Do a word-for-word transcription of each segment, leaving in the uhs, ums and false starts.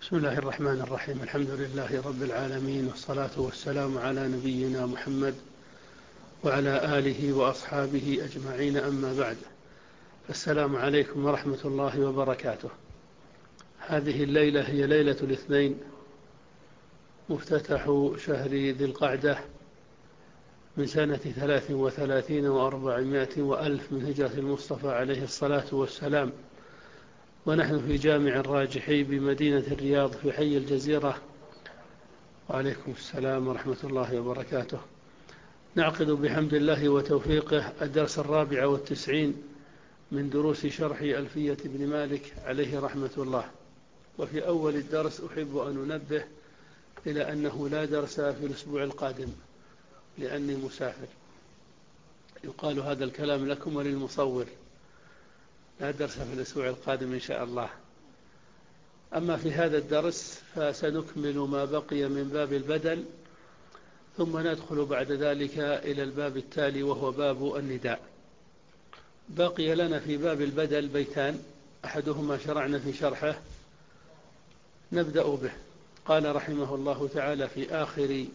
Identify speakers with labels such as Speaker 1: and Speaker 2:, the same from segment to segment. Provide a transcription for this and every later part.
Speaker 1: بسم الله الرحمن الرحيم. الحمد لله رب العالمين، والصلاة والسلام على نبينا محمد وعلى آله وأصحابه أجمعين، أما بعد. السلام عليكم ورحمة الله وبركاته. هذه الليلة هي ليلة الاثنين، مفتتح شهر ذي القعدة من سنة ثلاث وثلاثين وأربعمائة وألف من هجرة المصطفى عليه الصلاة والسلام، ونحن في جامع الراجحي بمدينة الرياض في حي الجزيرة. وعليكم السلام ورحمة الله وبركاته. نعقد بحمد الله وتوفيقه الدرس الرابع والتسعين من دروس شرح ألفية بن مالك عليه رحمة الله. وفي أول الدرس أحب أن أنبه إلى أنه لا درس في الأسبوع القادم لأني مسافر. يقال هذا الكلام لكم وللمصور، لا درس في الأسبوع القادم إن شاء الله. أما في هذا الدرس فسنكمل ما بقي من باب البدل، ثم ندخل بعد ذلك إلى الباب التالي وهو باب النداء. بقي لنا في باب البدل بيتان، أحدهما شرعنا في شرحه، نبدأ به. قال رحمه الله تعالى في آخر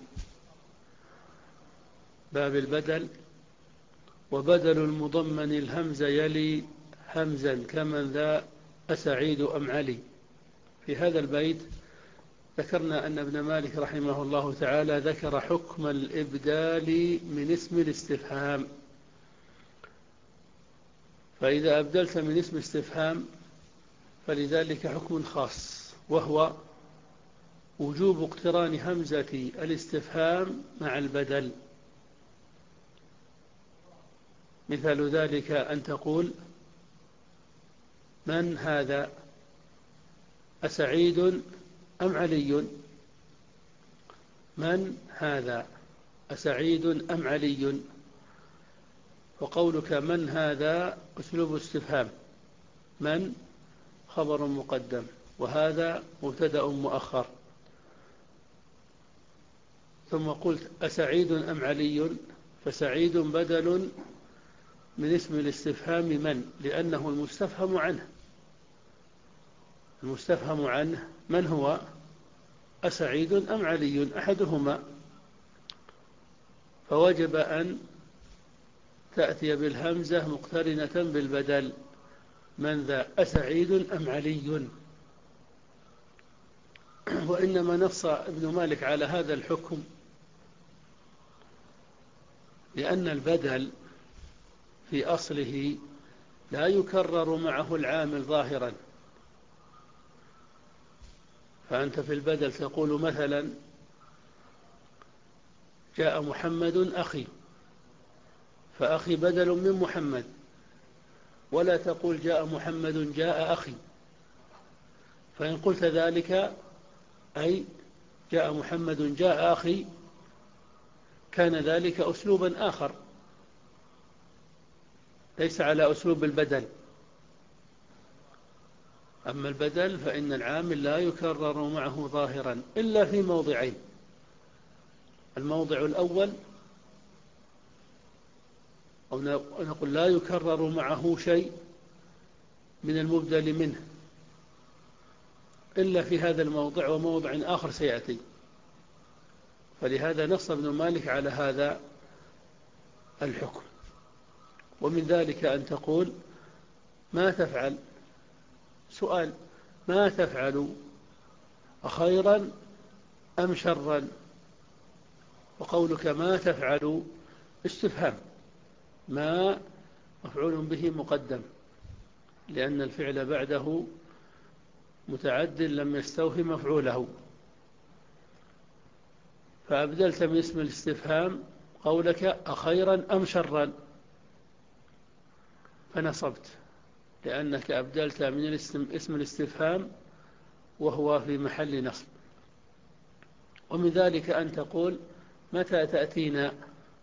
Speaker 1: باب البدل: وبدل المضمن الهمز يلي همزا كمن ذا أسعيد أم علي. في هذا البيت ذكرنا أن ابن مالك رحمه الله تعالى ذكر حكم الإبدال من اسم الاستفهام. فإذا أبدلت من اسم استفهام فلذلك حكم خاص، وهو وجوب اقتران همزة الاستفهام مع البدل. مثال ذلك أن تقول: من هذا أسعيد أم علي؟ من هذا أسعيد أم علي؟ وقولك من هذا أسلوب استفهام، من خبر مقدم، وهذا مبتدأ مؤخر. ثم قلت أسعيد أم علي، فسعيد بدل من اسم الاستفهام من، لأنه المستفهم عنه. المستفهم عنه من هو؟ أسعيد أم علي، أحدهما. فوجب أن تأتي بالهمزة مقترنة بالبدل، من ذا أسعيد أم علي. وإنما نص ابن مالك على هذا الحكم لأن البدل في أصله لا يكرر معه العامل ظاهرا. فأنت في البدل تقول مثلا: جاء محمد أخي، فأخي بدل من محمد. ولا تقول جاء محمد جاء أخي، فإن قلت ذلك أي جاء محمد جاء أخي كان ذلك أسلوبا آخر ليس على أسلوب البدل. أما البدل فإن العامل لا يكرر معه ظاهرا إلا في موضعين: الموضع الأول، أو نقول لا يكرر معه شيء من المبدل منه إلا في هذا الموضع وموضع آخر سيأتي. فلهذا نص ابن مالك على هذا الحكم. ومن ذلك أن تقول: ما تفعل، سؤال، ما تفعل أخيرا أم شرا؟ وقولك ما تفعل استفهام، ما مفعول به مقدم لأن الفعل بعده متعد لم يستوفي مفعوله. فأبدلت من اسم الاستفهام قولك أخيرا أم شرا، فنصبت لأنك أبدلت من اسم الاستفهام وهو في محل نصب. ومن ذلك أن تقول: متى تأتينا،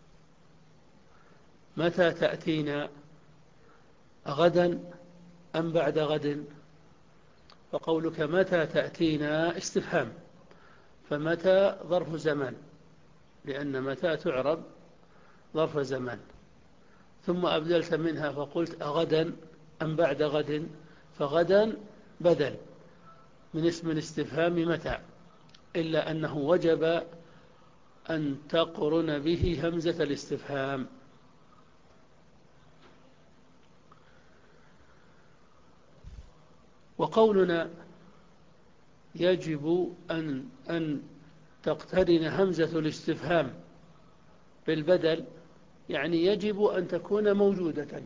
Speaker 1: متى تأتينا غدا أم بعد غد؟ فقولك متى تأتينا استفهام، فمتى ظرف زمان لأن متى تعرب ظرف زمان. ثم أبدلت منها فقلت أغدا أم بعد غد، فغدا بدل من اسم الاستفهام متى، إلا أنه وجب أن تقرن به همزة الاستفهام. وقولنا يجب أن, أن تقترن همزة الاستفهام بالبدل، يعني يجب أن تكون موجودة،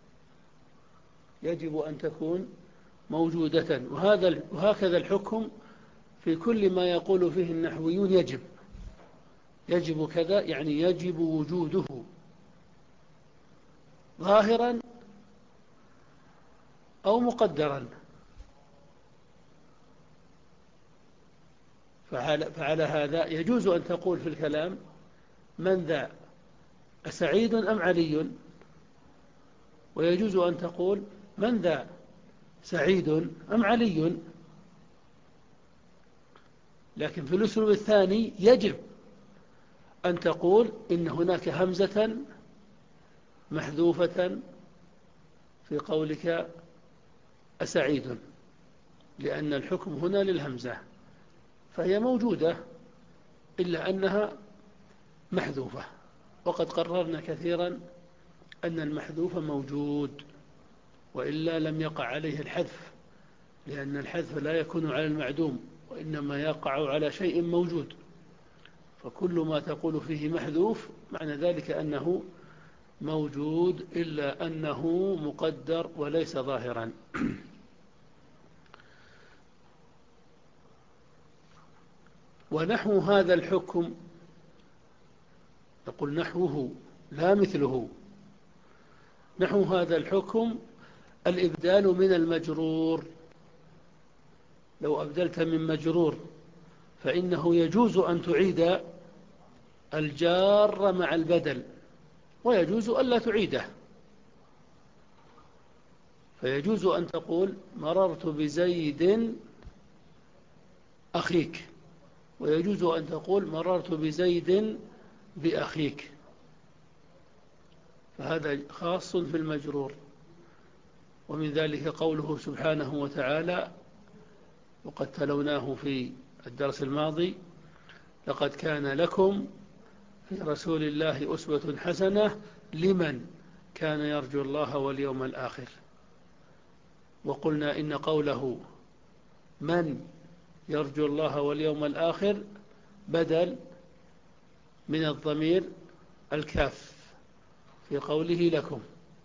Speaker 1: يجب أن تكون موجودة. وهذا وهكذا الحكم في كل ما يقول فيه النحويون يجب، يجب كذا، يعني يجب وجوده ظاهرا أو مقدرا. فعلى, فعلى هذا يجوز أن تقول في الكلام من ذا، أسعيد أم علي؟ ويجوز أن تقول من ذا، سعيد أم علي؟ لكن في الأسلوب الثاني يجب أن تقول إن هناك همزة محذوفة في قولك أسعيد، لأن الحكم هنا للهمزة، فهي موجودة إلا أنها محذوفة. وقد قررنا كثيرا أن المحذوف موجود، وإلا لم يقع عليه الحذف، لأن الحذف لا يكون على المعدوم، وإنما يقع على شيء موجود. فكل ما تقول فيه محذوف معنى ذلك أنه موجود، إلا أنه مقدر وليس ظاهرا. ونحو هذا الحكم، نقول نحوه لا مثله، نحو هذا الحكم الإبدال من المجرور. لو أبدلت من مجرور فإنه يجوز أن تعيد الجار مع البدل، ويجوز ألا تعيده. فيجوز أن تقول مررت بزيد أخيك، ويجوز أن تقول مررت بزيد بأخيك، فهذا خاص في المجرور. ومن ذلك قوله سبحانه وتعالى، وقد تلوناه في الدرس الماضي: لقد كان لكم في رسول الله أسوة حسنة لمن كان يرجو الله واليوم الآخر. وقلنا إن قوله من يرجو الله واليوم الآخر بدل من الضمير الكاف في قوله لكم،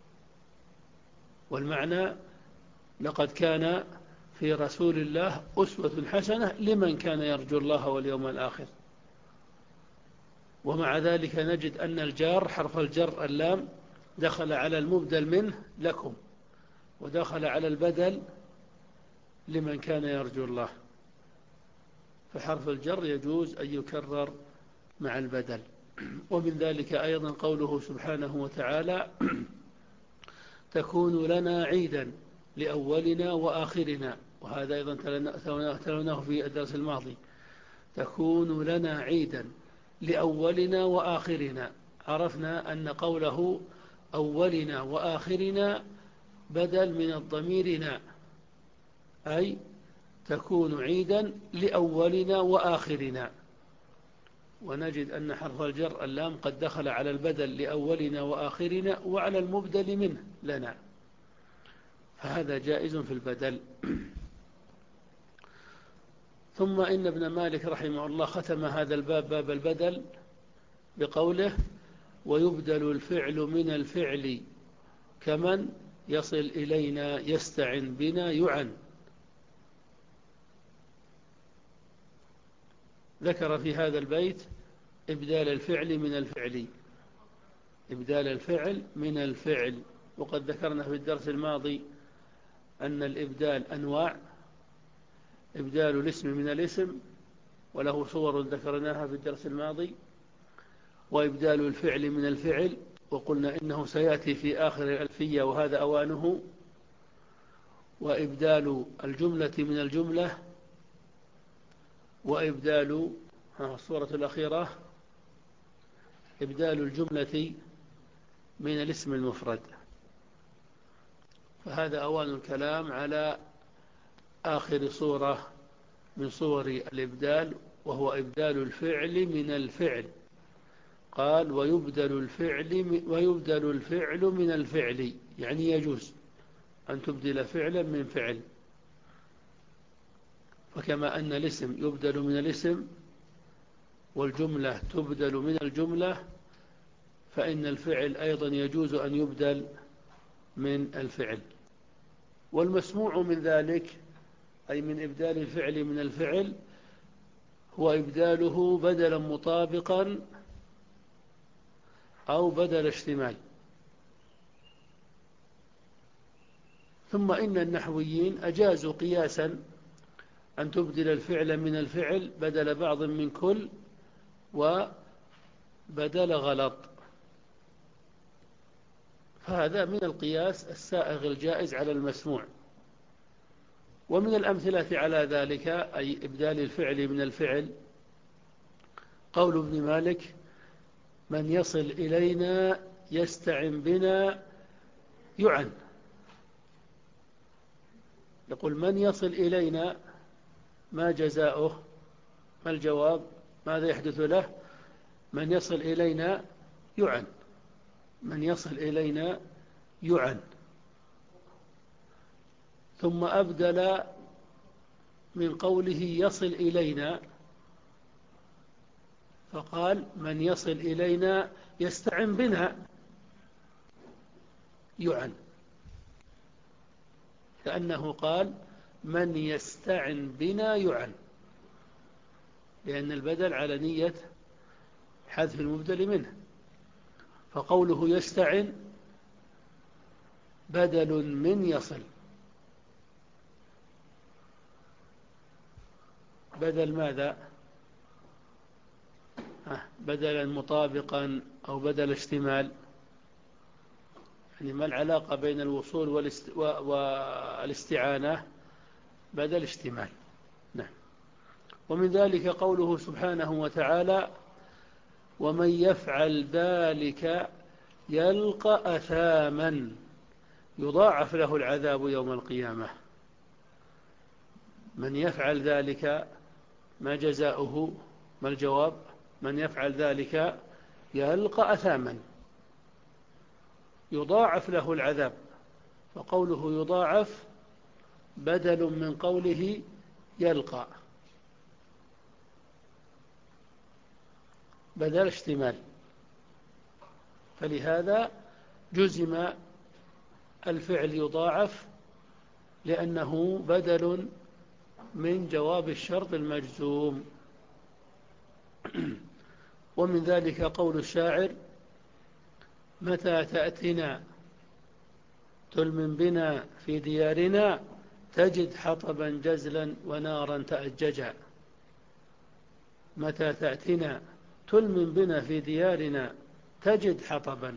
Speaker 1: والمعنى لقد كان في رسول الله أسوة حسنة لمن كان يرجو الله واليوم الآخر. ومع ذلك نجد أن الجار حرف الجر اللام دخل على المبدل منه لكم، ودخل على البدل لمن كان يرجو الله، فحرف الجر يجوز أن يكرر مع البدل. ومن ذلك أيضا قوله سبحانه وتعالى: تكون لنا عيدا لأولنا وآخرنا. وهذا أيضا تلوناه في الدرس الماضي: تكون لنا عيدا لأولنا وآخرنا. عرفنا أن قوله أولنا وآخرنا بدل من الضميرنا، أي تكون عيدا لأولنا وآخرنا. ونجد أن حرف الجر اللام قد دخل على البدل لأولنا وآخرنا وعلى المبدل منه لنا، فهذا جائز في البدل. ثم إن ابن مالك رحمه الله ختم هذا الباب، باب البدل، بقوله: ويبدل الفعل من الفعل كمن يصل إلينا يستعن بنا يعن. ذكر في هذا البيت إبدال الفعل من الفعل، إبدال الفعل من الفعل. وقد ذكرنا في الدرس الماضي أن الإبدال أنواع: إبدال الاسم من الاسم، وله صور ذكرناها في الدرس الماضي، وإبدال الفعل من الفعل، وقلنا إنه سيأتي في آخر الألفية وهذا أوانه، وإبدال الجملة من الجملة، وإبدال الصورة الأخيرة إبدال الجملة من الاسم المفرد. فهذا أوان الكلام على آخر صورة من صور الإبدال، وهو إبدال الفعل من الفعل. قال ويبدل الفعل ويبدل الفعل من الفعل، يعني يجوز أن تبدل فعلا من فعل. فكما أن الاسم يبدل من الاسم والجملة تبدل من الجملة، فإن الفعل أيضا يجوز أن يبدل من الفعل. والمسموع من ذلك، أي من إبدال الفعل من الفعل، هو إبداله بدلا مطابقا أو بدل اشتمال. ثم إن النحويين أجازوا قياسا أن تبدل الفعل من الفعل بدل بعض من كل وبدل غلط، فهذا من القياس السائغ الجائز على المسموع. ومن الأمثلة على ذلك، أي إبدال الفعل من الفعل، قول ابن مالك: من يصل إلينا يستعن بنا يعن. يقول من يصل إلينا، ما جزاؤه؟ ما الجواب؟ ماذا يحدث له؟ من يصل إلينا يعن، من يصل إلينا يعن. ثم أبدل من قوله يصل إلينا فقال: من يصل إلينا يستعن بنا يعن، لأنه قال من يستعن بنا يعن، لأن البدل على نية حذف المبدل منه. فقوله يستعن بدل من يصل، بدل ماذا؟ بدلا مطابقا أو بدل اشتمال، يعني ما العلاقة بين الوصول والاست... والاستعانة؟ بدل اشتمال. نعم. ومن ذلك قوله سبحانه وتعالى: ومن يفعل ذلك يلقى أثاما يضاعف له العذاب يوم القيامة. من يفعل ذلك، ما جزاؤه؟ ما الجواب؟ من يفعل ذلك يلقى أثاما يضاعف له العذاب. فقوله يضاعف بدل من قوله يلقى، بدل اشتمال، فلهذا جزم الفعل يضاعف لأنه بدل من جواب الشرط المجزوم. ومن ذلك قول الشاعر: متى تأتنا تلم بنا في ديارنا تجد حطبا جزلا ونارا تأججا. متى تأتنا تلم بنا في ديارنا تجد حطبا،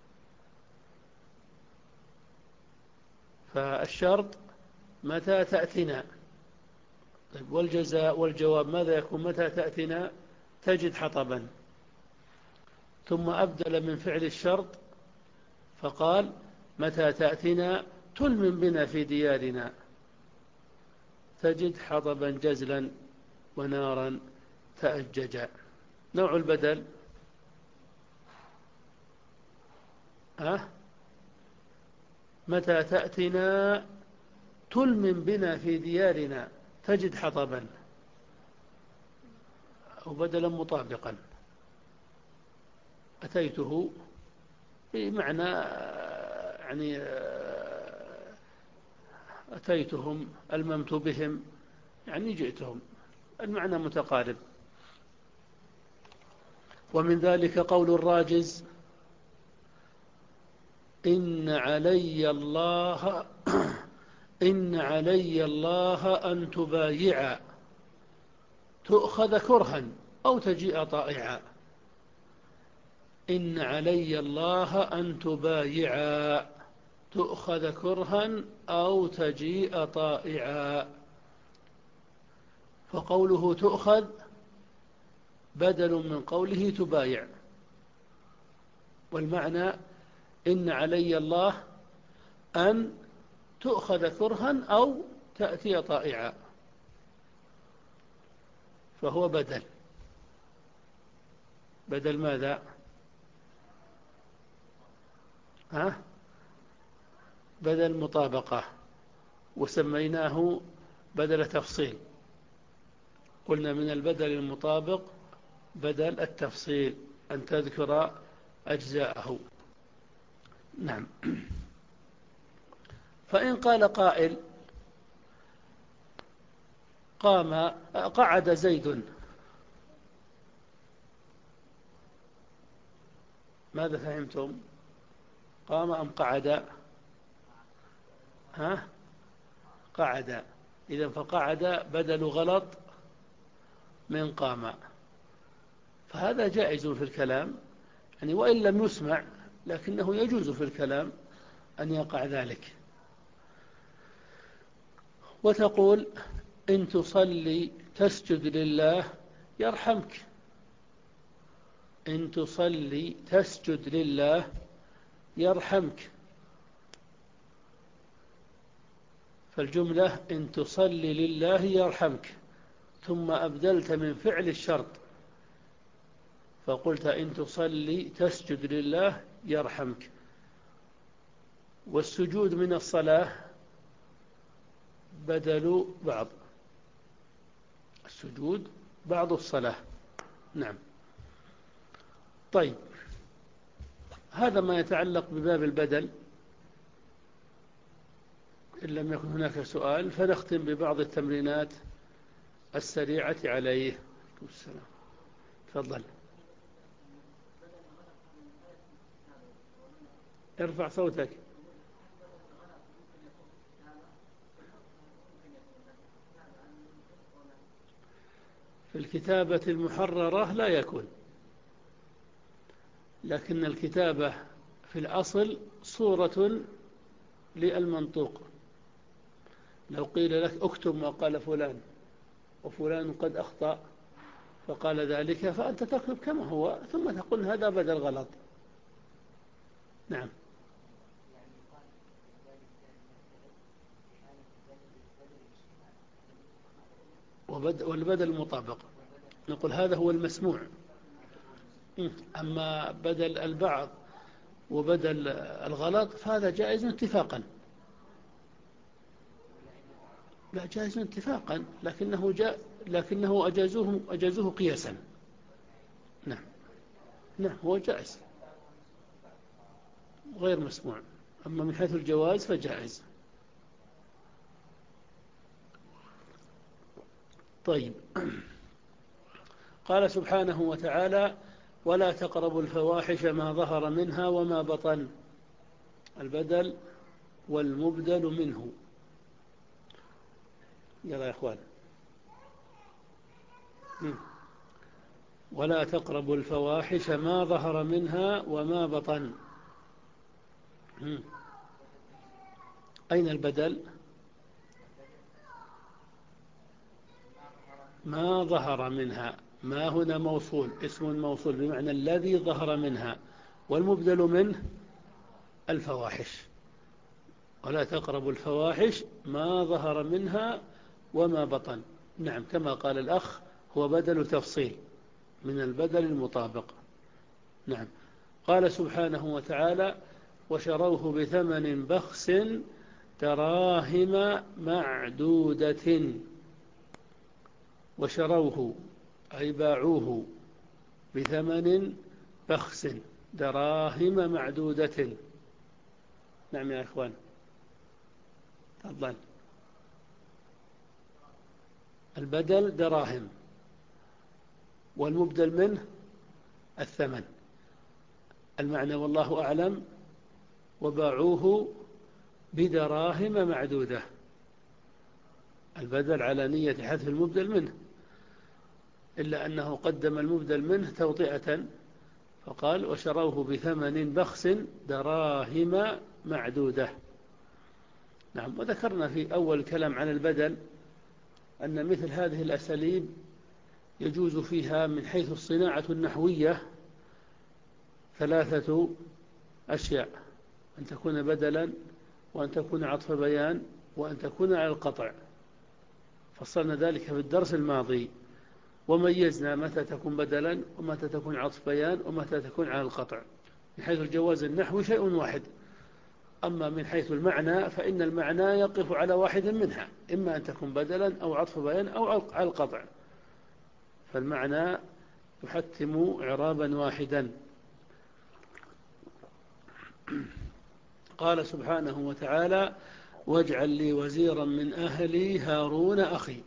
Speaker 1: فالشرط متى تأتنا. طيب والجزاء والجواب ماذا يكون؟ متى تأتنا تجد حطبا. ثم أبدل من فعل الشرط فقال: متى تأتنا تلم بنا في ديارنا تجد حطبا جزلا ونارا تأججا. نوع البدل أه؟ متى تأتنا تلم بنا في ديارنا تجد حطبا، أو بدلا مطابقا. أتيته بمعنى يعني أتيتهم، ألممت بهم، يعني جئتهم، المعنى متقارب. ومن ذلك قول الراجز: إن علي الله إن علي الله أن تبايع تؤخذ كرها أو تجيء طائعا. إن علي الله أن تبايع تؤخذ كرها أو تجيء طائعا. فقوله تؤخذ بدل من قوله تبايع، والمعنى إن علي الله أن تؤخذ كرها أو تأتي طائعا. فهو بدل. بدل ماذا؟ ها؟ بدل مطابقة، وسميناه بدل تفصيل. قلنا من البدل المطابق بدل التفصيل، أن تذكر أجزاءه. نعم. فإن قال قائل قام قعد زيد، ماذا فهمتم؟ قام أم قعد؟ ها؟ قعد. إذن فقعد بدل غلط من قام، فهذا جائز في الكلام، يعني وإن لم يسمع لكنه يجوز في الكلام أن يقع ذلك. وتقول إن تصلي تسجد لله يرحمك. إن تصلي تسجد لله يرحمك. فالجملة إن تصلي لله يرحمك، ثم أبدلت من فعل الشرط فقلت إن تصلي تسجد لله يرحمك. والسجود من الصلاة بدل بعض، السجود بعض الصلاة. نعم. طيب، هذا ما يتعلق بباب البدل. إن لم يكن هناك سؤال فنختم ببعض التمرينات السريعة عليه. السلام. تفضل. ارفع صوتك. في الكتابة المحررة لا يكون، لكن الكتابة في الأصل صورة للمنطوق. لو قيل لك اكتب ما قال فلان وفلان قد أخطأ فقال ذلك، فأنت تكتب كما هو ثم تقول هذا بدل غلط. نعم. والبدل المطابق نقول هذا هو المسموع. أما بدل البعض وبدل الغلط فهذا جائز اتفاقا. لا، جائز اتفاقا، لكنه جاء لكنه أجازوه أجازوه قياسا. نعم. نعم، هو جائز غير مسموع، أما من حيث الجواز فجائز. طيب. قال سبحانه وتعالى ولا تقربوا الفواحش ما ظهر منها وما بطن. البدل والمبدل منه. يلا يا أخوان. ولا تقربوا الفواحش ما ظهر منها وما بطن. أين البدل؟ ما ظهر منها. ما هنا موصول، اسم موصول بمعنى الذي ظهر منها، والمبدل منه الفواحش. ولا تقربوا الفواحش ما ظهر منها وما بطن. نعم، كما قال الأخ هو بدل تفصيل من البدل المطابق. نعم. قال سبحانه وتعالى وشروه بثمن بخس دراهم معدودة. وشروه أي باعوه بثمن بخس دراهم معدودة. نعم يا إخوان. تفضل. البدل دراهم والمبدل منه الثمن. المعنى والله أعلم وباعوه بدراهم معدودة. البدل على نية حذف المبدل منه، إلا أنه قدم المبدل منه توطئة فقال وشروه بثمن بخس دراهم معدودة. نعم. وذكرنا في أول كلام عن البدل أن مثل هذه الأساليب يجوز فيها من حيث الصناعة النحوية ثلاثة أشياء: أن تكون بدلا، وأن تكون عطف بيان، وأن تكون على القطع. فصلنا ذلك في الدرس الماضي. وميزنا متى تكون بدلا ومتى تكون عطف بيان ومتى تكون على القطع. من حيث الجواز النحوي شيء واحد، أما من حيث المعنى فإن المعنى يقف على واحد منها، إما أن تكون بدلا أو عطف بيان أو على القطع، فالمعنى يحتم إعرابا واحدا. قال سبحانه وتعالى: واجعل لي وزيرا من أهلي هارون أخي.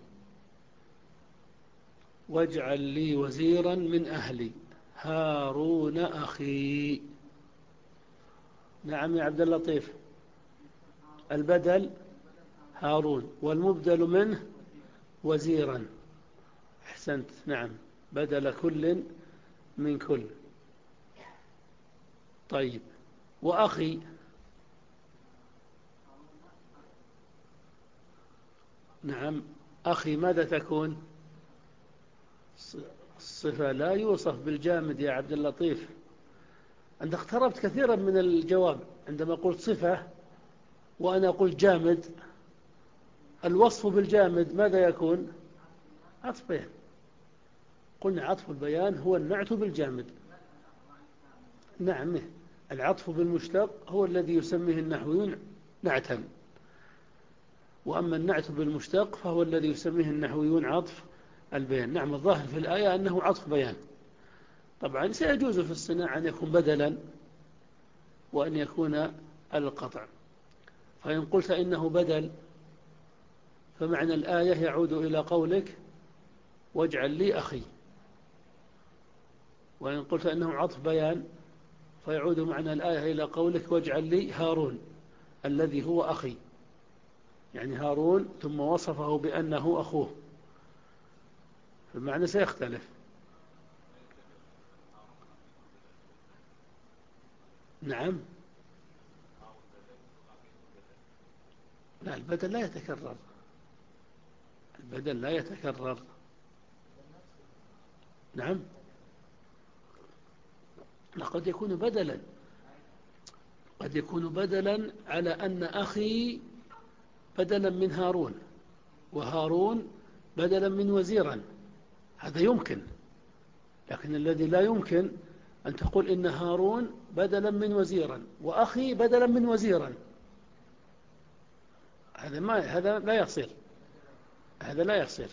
Speaker 1: واجعل لي وزيرا من أهلي هارون أخي. نعم يا عبد اللطيف، البدل هارون والمبدل منه وزيرا. أحسنت، نعم، بدل كل من كل. طيب، وأخي نعم، أخي ماذا تكون؟ الصفة لا يوصف بالجامد يا عبد اللطيف، أنت اقتربت كثيرا من الجواب عندما قلت صفة وأنا قلت جامد. الوصف بالجامد ماذا يكون؟ عطف بيان. قلنا عطف البيان هو النعت بالجامد. نعم، العطف بالمشتق هو الذي يسميه النحويون نعتا، وأما النعت بالمشتق فهو الذي يسميه النحويون عطف البيان. نعم، الظاهر في الآية أنه عطف بيان. طبعا سيجوز في الصناعة أن يكون بدلا وأن يكون القطع. فإن قلت إنه بدل فمعنى الآية يعود إلى قولك واجعل لي أخي، وإن قلت إنه عطف بيان فيعود معنى الآية إلى قولك واجعل لي هارون الذي هو أخي، يعني هارون ثم وصفه بأنه أخوه، فالمعنى سيختلف. نعم، لا، البدل لا يتكرر، البدل لا يتكرر. نعم، لقد يكون بدلا، قد يكون بدلا على أن أخي بدلا من هارون وهارون بدلا من وزيرا، هذا يمكن. لكن الذي لا يمكن أن تقول إن هارون بدلا من وزيرا وأخي بدلا من وزيرا، هذا ما هذا لا يصير، هذا لا يصير.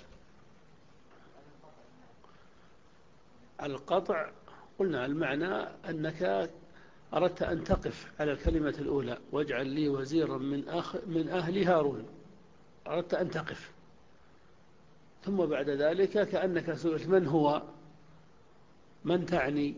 Speaker 1: القطع قلنا المعنى أنك أردت أن تقف على الكلمة الأولى واجعل لي وزيرا من أخ من أهل هارون، أردت أن تقف، ثم بعد ذلك كأنك سئلت من هو، من تعني،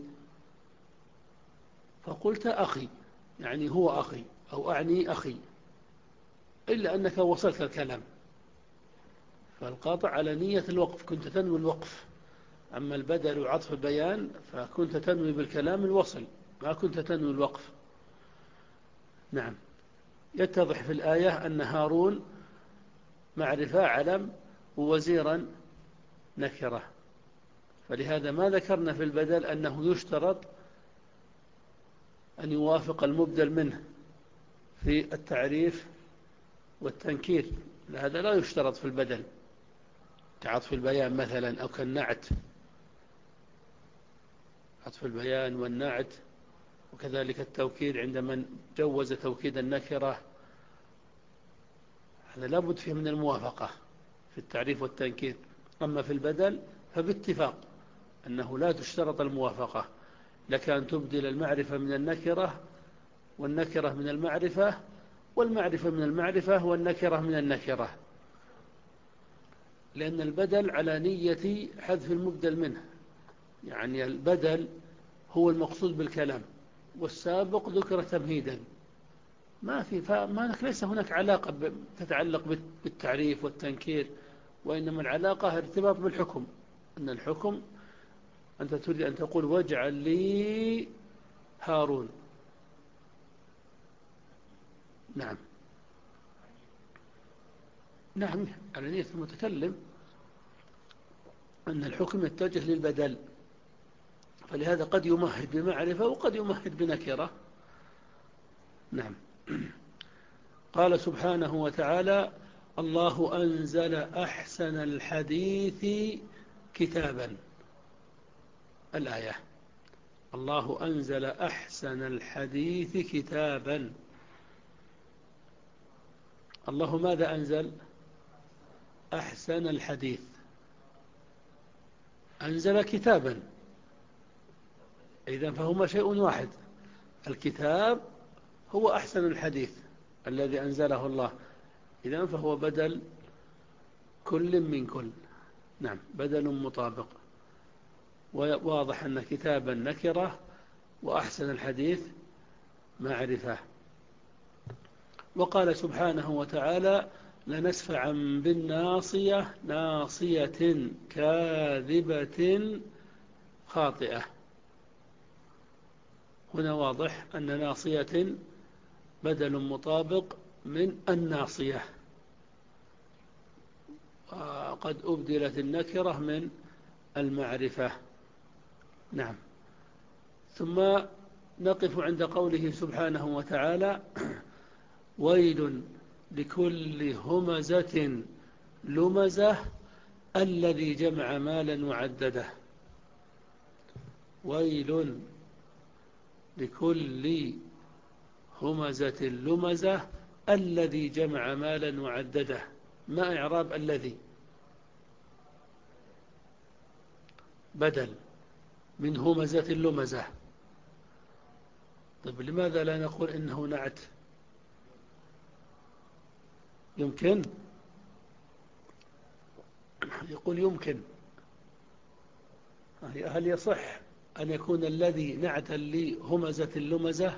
Speaker 1: فقلت أخي، يعني هو أخي أو أعني أخي، إلا أنك وصلت الكلام. فالقاطع على نية الوقف، كنت تنوي الوقف. أما البدل وعطف البيان فكنت تنوي بالكلام الوصل، ما كنت تنوي الوقف. نعم، يتضح في الآية أن هارون معرفة علم ووزيرا نكرة، فلهذا ما ذكرنا في البدل أنه يشترط أن يوافق المبدل منه في التعريف والتنكير، هذا لا يشترط في البدل كعطف البيان مثلا أو كالنعت، عطف البيان والنعت، وكذلك التوكيد عندما جوز توكيد النكرة، هذا لابد فيه من الموافقة في التعريف والتنكير. أما في البدل فباتفاق أنه لا تشترط الموافقة، لك أن تبدل المعرفة من النكرة والنكرة من المعرفة والمعرفة من المعرفة والنكرة من النكرة، لأن البدل على نية حذف المبدل منه، يعني البدل هو المقصود بالكلام والسابق ذكر تمهيدا، ما في فما ليس هناك علاقة تتعلق بالتعريف والتنكير، وإنما العلاقة ارتباط بالحكم، أن الحكم أنت تريد أن تقول واجعل لي هارون. نعم، نعم، على نية المتكلم أن الحكم يتجه للبدل، فلهذا قد يمهد بمعرفة وقد يمهد بنكرة. نعم. قال سبحانه وتعالى: الله أنزل أحسن الحديث كتابا. الآية: الله أنزل أحسن الحديث كتابا. الله ماذا أنزل؟ أحسن الحديث. أنزل كتابا، إذن فهما شيء واحد. الكتاب هو أحسن الحديث الذي أنزله الله، إذن فهو بدل كل من كل. نعم، بدل مطابق. وواضح أن كتابا نكرة وأحسن الحديث معرفة. وقال سبحانه وتعالى: لنسفعا بالناصية ناصية كاذبة خاطئة. هنا واضح أن ناصية بدل مطابق من الناصية، وقد أبدلت النكرة من المعرفة. نعم. ثم نقف عند قوله سبحانه وتعالى: ويل لكل همزة لمزة الذي جمع مالا وعدده. ويل لكل همزة لمزة الذي جمع مالا وعدده. ما إعراب الذي؟ بدل من همزة لمزة. طيب لماذا لا نقول إنه نعت؟ يمكن، يقول يمكن. هل يصح أن يكون الذي نعتا لهمزة اللمزة؟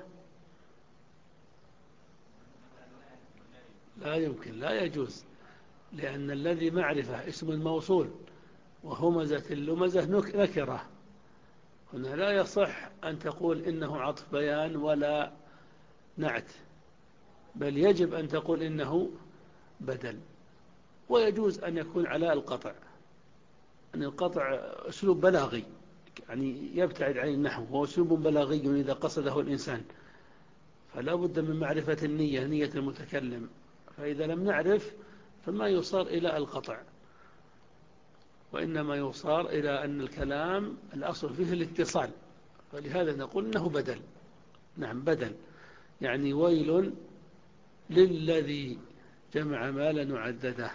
Speaker 1: لا يمكن، لا يجوز، لأن الذي معرفة اسم موصول، وهمزة اللمزة نكرة. هنا لا يصح أن تقول إنه عطف بيان ولا نعت، بل يجب أن تقول إنه بدل. ويجوز أن يكون على القطع، أن القطع أسلوب بلاغي، يعني يبتعد عن النحو، هو أسلوب بلاغي إذا قصده الإنسان، فلا بد من معرفة النية، نية المتكلم. فإذا لم نعرف فما يصار إلى القطع، وإنما يصار إلى أن الكلام الأصل فيه الاتصال، فلهذا نقول إنه بدل. نعم، بدل، يعني ويل للذي جمع مالا وعدده.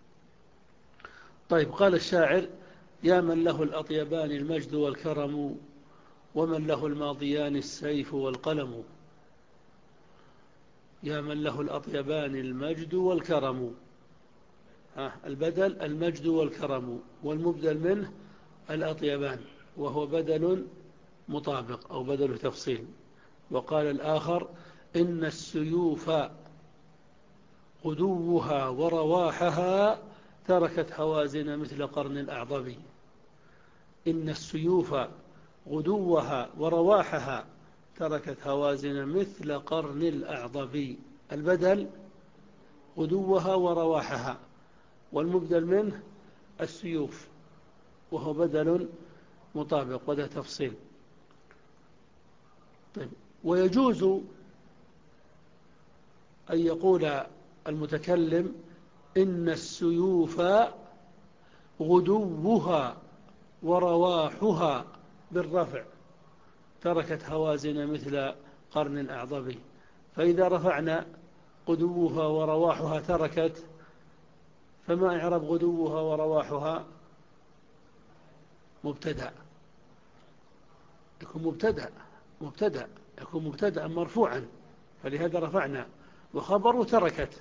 Speaker 1: طيب، قال الشاعر: يا من له الأطيبان المجد والكرم، ومن له الماضيان السيف والقلم. يا من له الأطيبان المجد والكرم. ها، البدل المجد والكرم، والمبدل منه الأطيبان، وهو بدل مطابق أو بدل تفصيل. وقال الآخر: إن السيوف غدوها ورواحها تركت هوازن مثل قرن الأعضب. إن السيوف غدوها ورواحها تركت هوازن مثل قرن الأعضب. البدل غدوها ورواحها، والمبدل منه السيوف، وهو بدل مطابق وده تفصيل. طيب، ويجوز أن يقول المتكلم: إن السيوف غدوها ورواحها بالرفع تركت هوازن مثل قرن الأعضب. فإذا رفعنا غدوها ورواحها تركت، فما إعراب غدوها ورواحها؟ مبتدأ، يكون مبتدأ مبتدأ يكون مبتدأ مرفوعا، فلهذا رفعنا. وخبر تركت،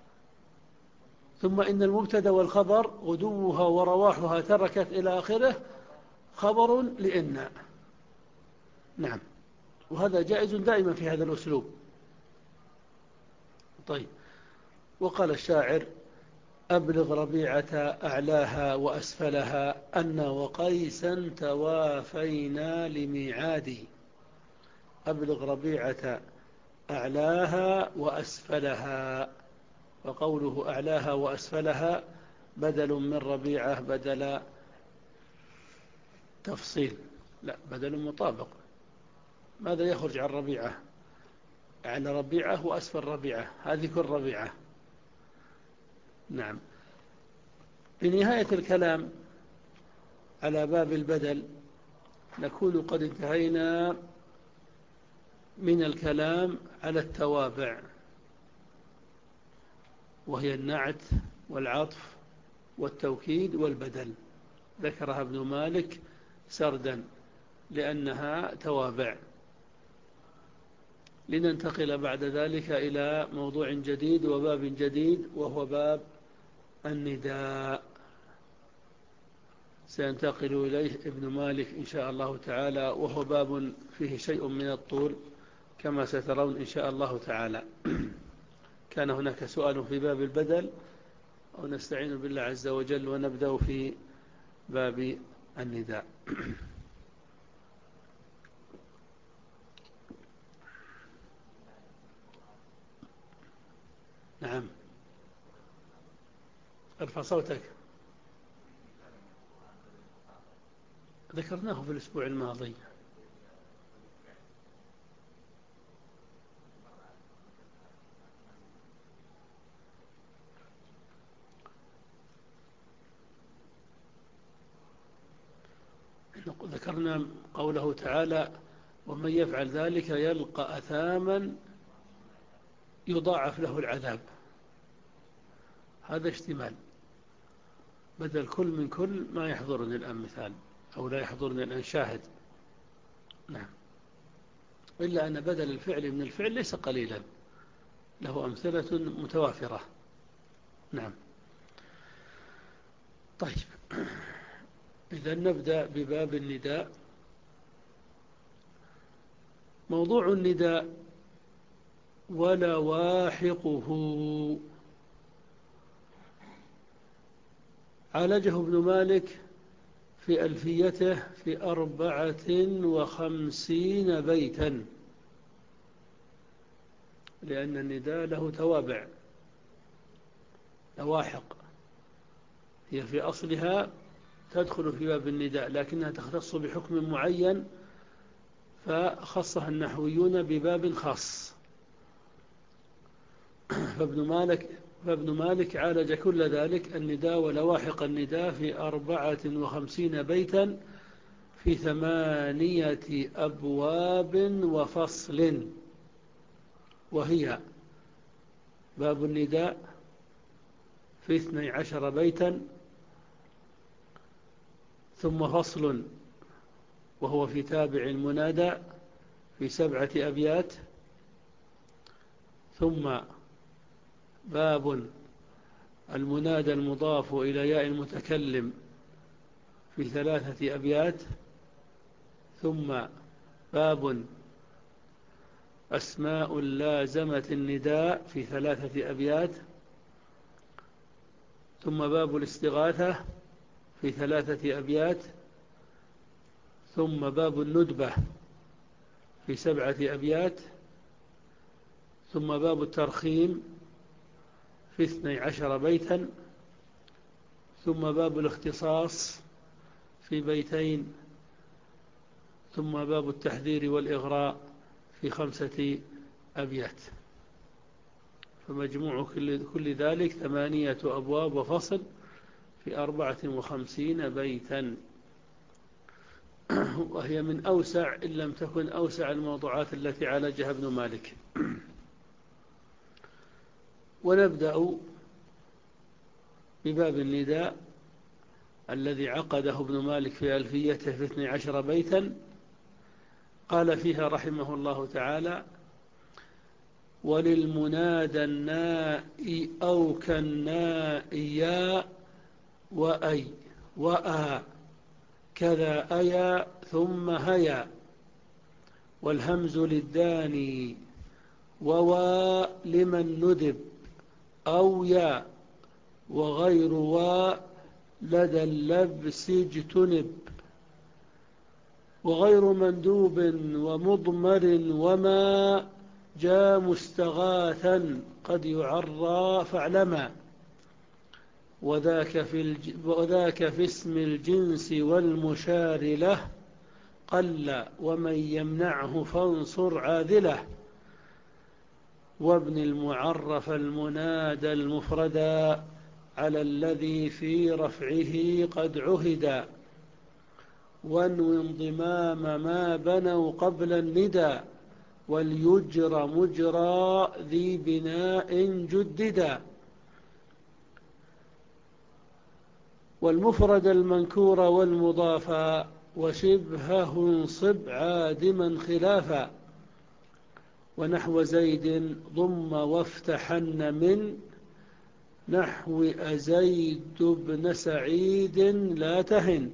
Speaker 1: ثم إن المبتدأ والخبر غدوها ورواحها تركت إلى آخره خبر لإن. نعم، وهذا جائز دائما في هذا الأسلوب. طيب، وقال الشاعر: أبلغ ربيعة أعلاها وأسفلها أن وقيسا توافينا لميعادي. أبلغ ربيعة أعلاها وأسفلها. وقوله أعلاها وأسفلها بدل من ربيعة بدل تفصيل، لا، بدل مطابق. ماذا يخرج عن ربيعة؟ أعلى ربيعة وأسفل ربيعة، هذه كل ربيعة. نعم. في نهاية الكلام على باب البدل نكون قد انتهينا من الكلام على التوابع، وهي النعت والعطف والتوكيد والبدل، ذكرها ابن مالك سردا لأنها توابع. لننتقل بعد ذلك إلى موضوع جديد وباب جديد، وهو باب النداء، سينتقل إليه ابن مالك إن شاء الله تعالى، وهو باب فيه شيء من الطول كما سترون إن شاء الله تعالى. كان هناك سؤال في باب البدل، أو نستعين بالله عز وجل ونبدأ في باب النداء. نعم، ارفع صوتك. ذكرناه في الأسبوع الماضي. ذكرنا قوله تعالى: ومن يفعل ذلك يلقى أثاما يضاعف له العذاب. هذا اشتمال، بدل كل من كل ما يحضرني الآن مثال، أو لا يحضرني الآن شاهد. نعم، إلا أن بدل الفعل من الفعل ليس قليلا، له أمثلة متوافرة. نعم. طيب، إذا نبدأ بباب النداء. موضوع النداء ولواحقه عالجه ابن مالك في ألفيته في أربعة وخمسين بيتا، لأن النداء له توابع لواحق، هي في أصلها تدخل في باب النداء لكنها تختص بحكم معين، فخصها النحويون بباب خاص. فابن مالك, فابن مالك عالج كل ذلك، النداء ولواحق النداء، في أربعة وخمسين بيتا في ثمانية أبواب وفصل، وهي: باب النداء في اثني عشر بيتا، ثم فصل وهو في تابع المنادى في سبعة أبيات، ثم باب المنادى المضاف إلى ياء المتكلم في ثلاثة أبيات، ثم باب أسماء لازمة النداء في ثلاثة أبيات، ثم باب الاستغاثة في ثلاثة أبيات، ثم باب الندبة في سبعة أبيات، ثم باب الترخيم في اثني عشر بيتا، ثم باب الاختصاص في بيتين، ثم باب التحذير والإغراء في خمسة أبيات. فمجموع كل, كل ذلك ثمانية أبواب وفصل في أربعة وخمسين بيتا، وهي من أوسع إن لم تكن أوسع الموضوعات التي عالجها ابن مالك. ونبدأ بباب النداء الذي عقده ابن مالك في ألفيته في اثني عشر بيتا. قال فيها رحمه الله تعالى: وللمنادى الناء أو كالنائيا وأي وآ كذا أيا ثم هيا، والهمز للداني ووا لمن ندب أو يا، وغير وا لدى اللبس اجتنب، وغير مندوب ومضمر وما جاء مستغاثا قد يعرى فاعلما، وذاك في, الج... وذاك في اسم الجنس والمشار له قل، ومن يمنعه فانصر عاذله، وابن المعرف المنادى المفردا على الذي في رفعه قد عهدا، وانو انضمام ما بنوا قبل الندى وليجر مجرى ذي بناء جددا. والمفرد المنكور والمضافا وشبهه انصب عادما خلافا. ونحو زيد ضم وافتحن من نحو أزيد بن سعيد لا تهن.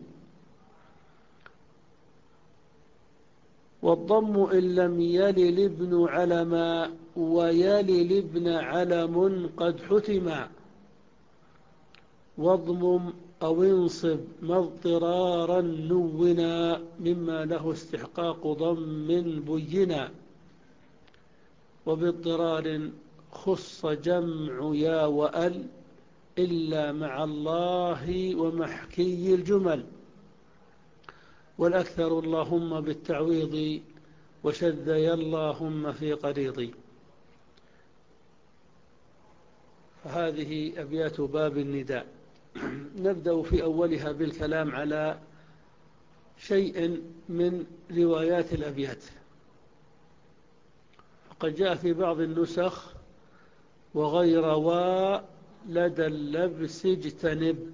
Speaker 1: والضم إن لم يلل ابن علما ويلل ابن علم قد حتما. واضمم أو انصب ما اضطرارا نونا مما له استحقاق ضم بينا. وباضطرار خص جمع يا وأل إلا مع الله ومحكي الجمل. والأكثر اللهم بالتعويض وشذ يا اللهم في قريض. فهذه أبيات باب النداء. نبدأ في أولها بالكلام على شيء من روايات الأبيات. فقد جاء في بعض النسخ وغير وا لدى اللبس اجتنب،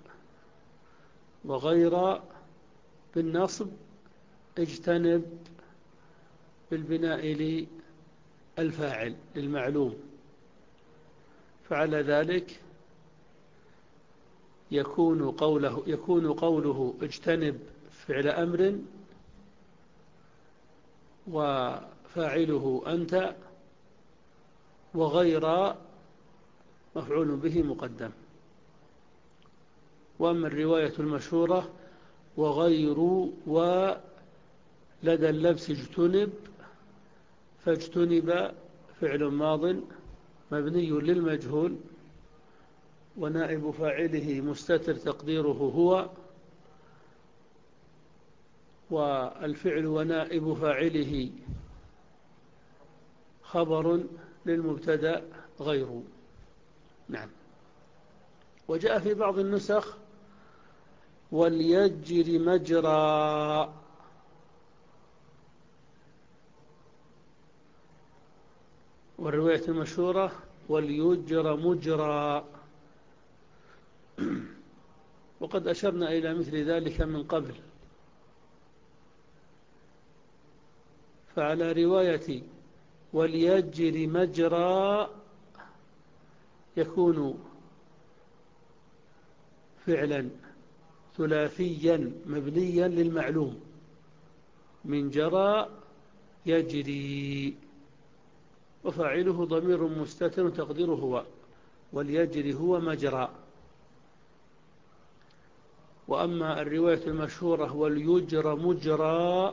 Speaker 1: وغير بالنصب اجتنب بالبناء للفاعل للمعلوم. فعلى ذلك يكون قوله يكون قوله اجتنب فعل أمر وفاعله أنت، وغير مفعول به مقدم. وأما الرواية المشهورة وغير ولدى اللبس اجتنب فاجتنب فعل ماض مبني للمجهول ونائب فاعله مستتر تقديره هو، والفعل ونائب فاعله خبر للمبتدأ غير. نعم. وجاء في بعض النسخ وليجر مجرى، والرواية المشهورة وليجر مجرى. وقد أشرنا إلى مثل ذلك من قبل. فعلى رواية وليجر مجرى يكون فعلا ثلاثيا مبنيا للمعلوم من جرى يجري، وفاعله ضمير مستتر تقديره هو، وليجري هو مجرى. وأما الرواية المشهورة وليجر مجرى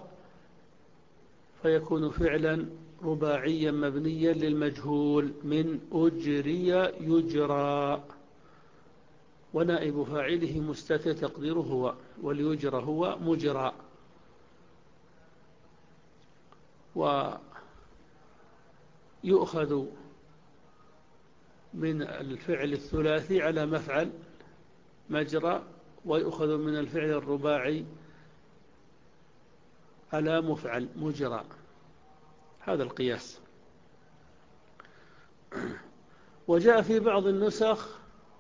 Speaker 1: فيكون فعلا رباعيا مبنيا للمجهول من أجري يجرى، ونائب فاعله مستتر تقديره هو، وليجر هو مجرى. ويؤخذ من الفعل الثلاثي على مفعل مجرى، ويؤخذ من الفعل الرباعي على مفعل مجرى. هذا القياس. وجاء في بعض النسخ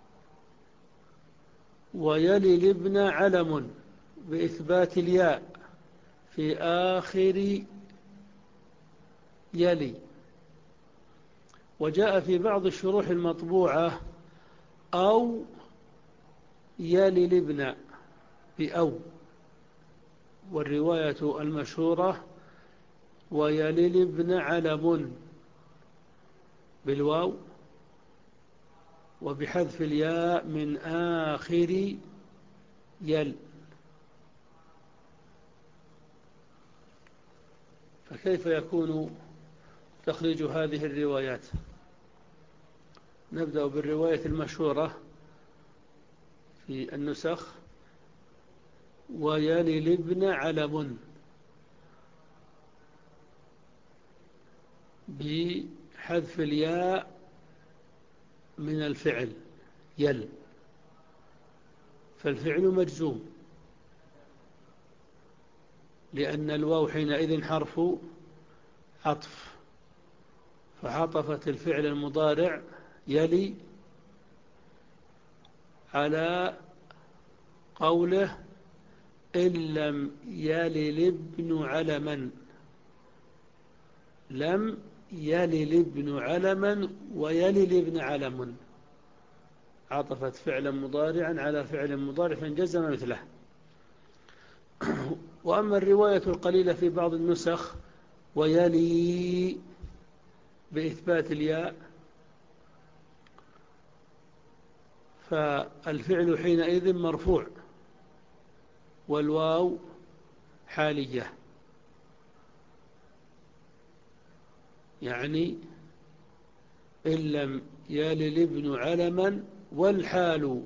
Speaker 1: ويلي الابن علم بإثبات الياء في آخر يلي. وجاء في بعض الشروح المطبوعة أو يلي الابن بأو. والرواية المشهورة ويلي الابن علم بالواو وبحذف الياء من آخر يل. فكيف يكون تخريج هذه الروايات؟ نبدأ بالرواية المشهورة في النسخ ويلي الابن علم بحذف الياء من الفعل يل، فالفعل مجزوم لأن الواو حينئذ حرف عطف، فعطفت الفعل المضارع يلي على قوله إن لم يلل ابن علما. لم يلل ابن علما ويلل ابن علم، عطفت فعلا مضارعا على فعل مضارع فانجزم مثله. وأما الرواية القليلة في بعض النسخ ويلي بإثبات الياء، فالفعل حينئذ مرفوع والواو حالية، يعني إن لم يلل ابن علما، والحال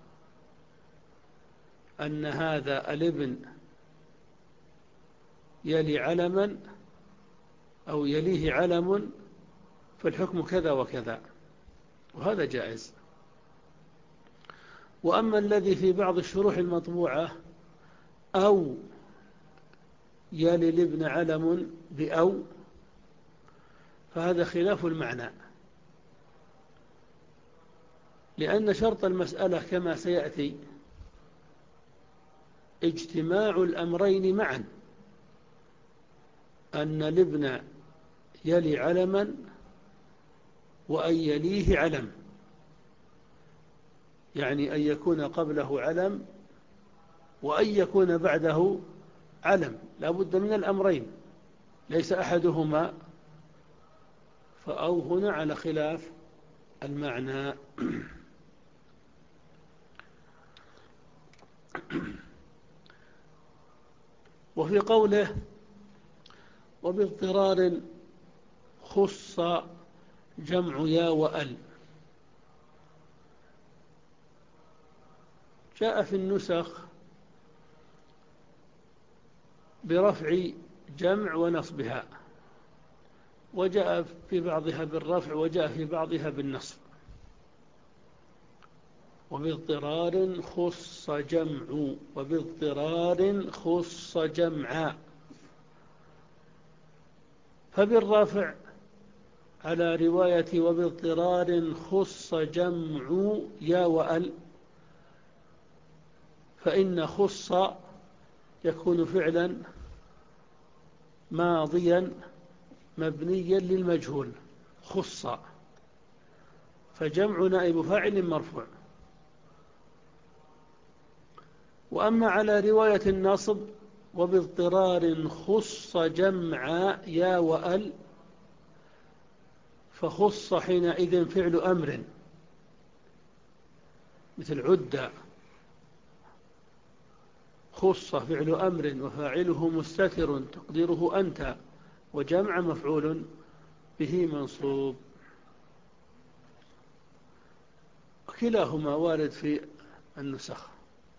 Speaker 1: أن هذا الابن يلي علما أو يليه علم، فالحكم كذا وكذا، وهذا جائز. وأما الذي في بعض الشروح المطبوعة أو يلي الابن علم بأو، فهذا خلاف المعنى، لأن شرط المسألة كما سيأتي اجتماع الأمرين معا، أن الابن يلي علما وأن يليه علم، يعني أن يكون قبله علم وأن يكون بعده علم، لا بد من الأمرين، ليس أحدهما. فأو هنا على خلاف المعنى. وفي قوله وباضطرار خص جمع يا وأل، جاء في النسخ برفع جمع ونصبها، وجاء في بعضها بالرفع وجاء في بعضها بالنصب. وباضطرار خص جمع، وباضطرار خص جمعا، فبالرفع على رواية وباضطرار خص جمع يا وأل، فإن خص يكون فعلا ماضيا مبنيا للمجهول خص، فجمع نائب فاعل مرفوع. وأما على رواية النصب وباضطرار خص جمع يا وأل، فخص حينئذ فعل أمر مثل عد، خص فعل أمر وفاعله مستتر تقديره أنت، وجمع مفعول به منصوب. كلاهما وارد في النسخ.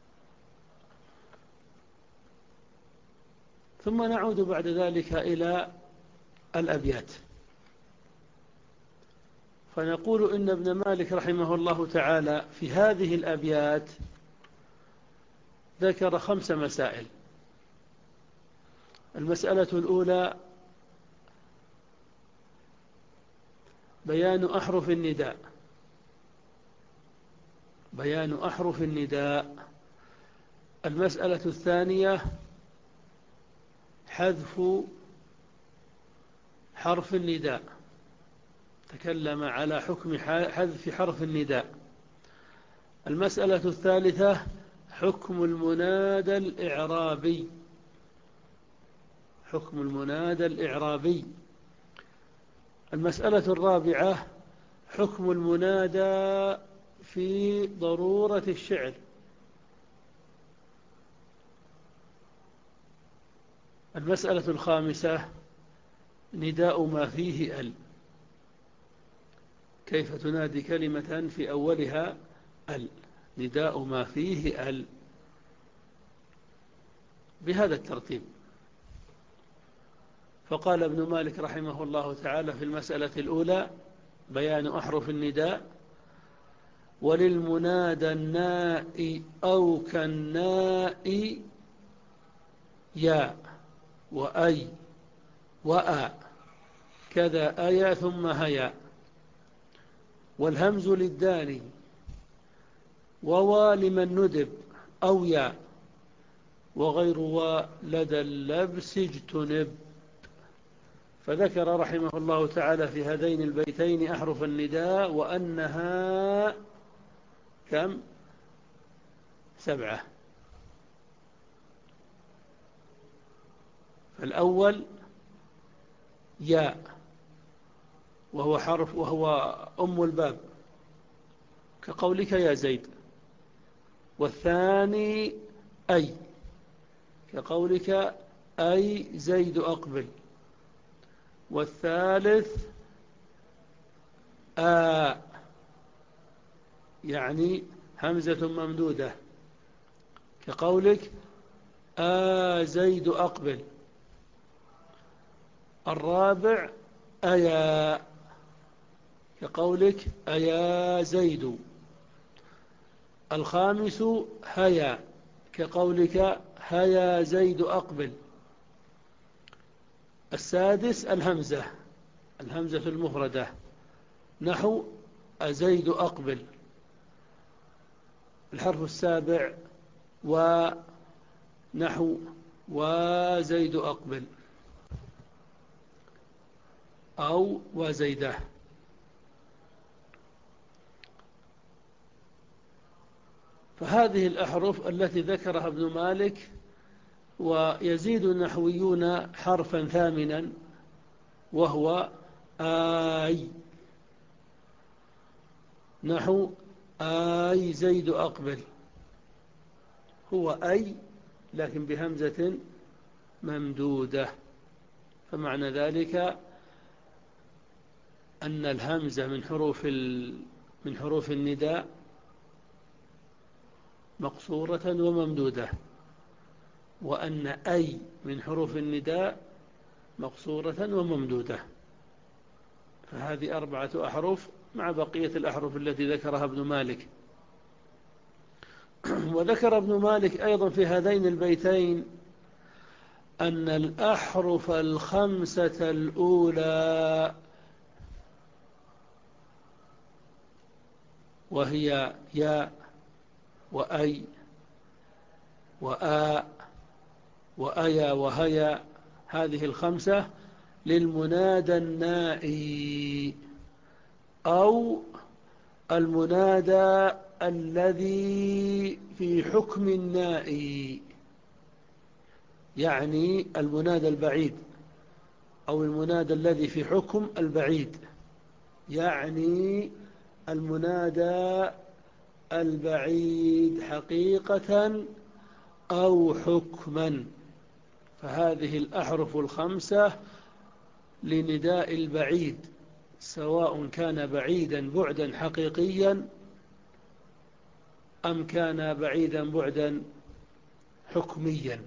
Speaker 1: ثم نعود بعد ذلك إلى الأبيات، فنقول إن ابن مالك رحمه الله تعالى في هذه الأبيات ذكر خمس مسائل. المسألة الأولى بيان أحرف النداء، بيان أحرف النداء. المسألة الثانية حذف حرف النداء، تكلم على حكم حذف حرف النداء. المسألة الثالثة حكم المنادى الإعرابي، حكم المنادى الإعرابي. المسألة الرابعة حكم المنادى في ضرورة الشعر. المسألة الخامسة نداء ما فيه ال، كيف تنادي كلمة في أولها ال، نداء ما فيه ال، بهذا الترتيب. فقال ابن مالك رحمه الله تعالى في المسألة الأولى بيان أحرف النداء، وللمنادى الناء أو كالناء يا، وأي وأ كذا أيا ثم هيا. والهمز للداني ووا لمن ندب أو يا وغير وا لدى اللبس اجتنب. فذكر رحمه الله تعالى في هذين البيتين أحرف النداء وأنها كم؟ سبعة. فالأول ياء وهو حرف وهو أم الباب كقولك يا زيد. والثاني أي كقولك أي زيد أقبل. والثالث آ يعني همزة ممدودة كقولك آ زيد أقبل. الرابع أيا كقولك أيا زيد. الخامس هيا كقولك هيا زيد أقبل. السادس الهمزة الهمزة المفردة نحو أزيد أقبل. الحرف السابع ونحو وزيد أقبل أو وزيده. فهذه الأحرف التي ذكرها ابن مالك. ويزيد النحويون حرفا ثامنا وهو آي نحو آي زيد أقبل. هو أي لكن بهمزة ممدودة. فمعنى ذلك أن الهمزة من حروف من حروف النداء مقصورة وممدودة، وأن أي من حروف النداء مقصورة وممدودة. فهذه أربعة أحرف مع بقية الأحرف التي ذكرها ابن مالك. وذكر ابن مالك أيضا في هذين البيتين أن الأحرف الخمسة الأولى وهي يا وأي وآ وأيا وهيا هذه الخمسة للمنادى النائي أو المنادى الذي في حكم النائي، يعني المنادى البعيد أو المنادى الذي في حكم البعيد، يعني المنادى البعيد حقيقة أو حكما. فهذه الأحرف الخمسة لنداء البعيد سواء كان بعيدا بعدا حقيقيا أم كان بعيدا بعدا حكميا.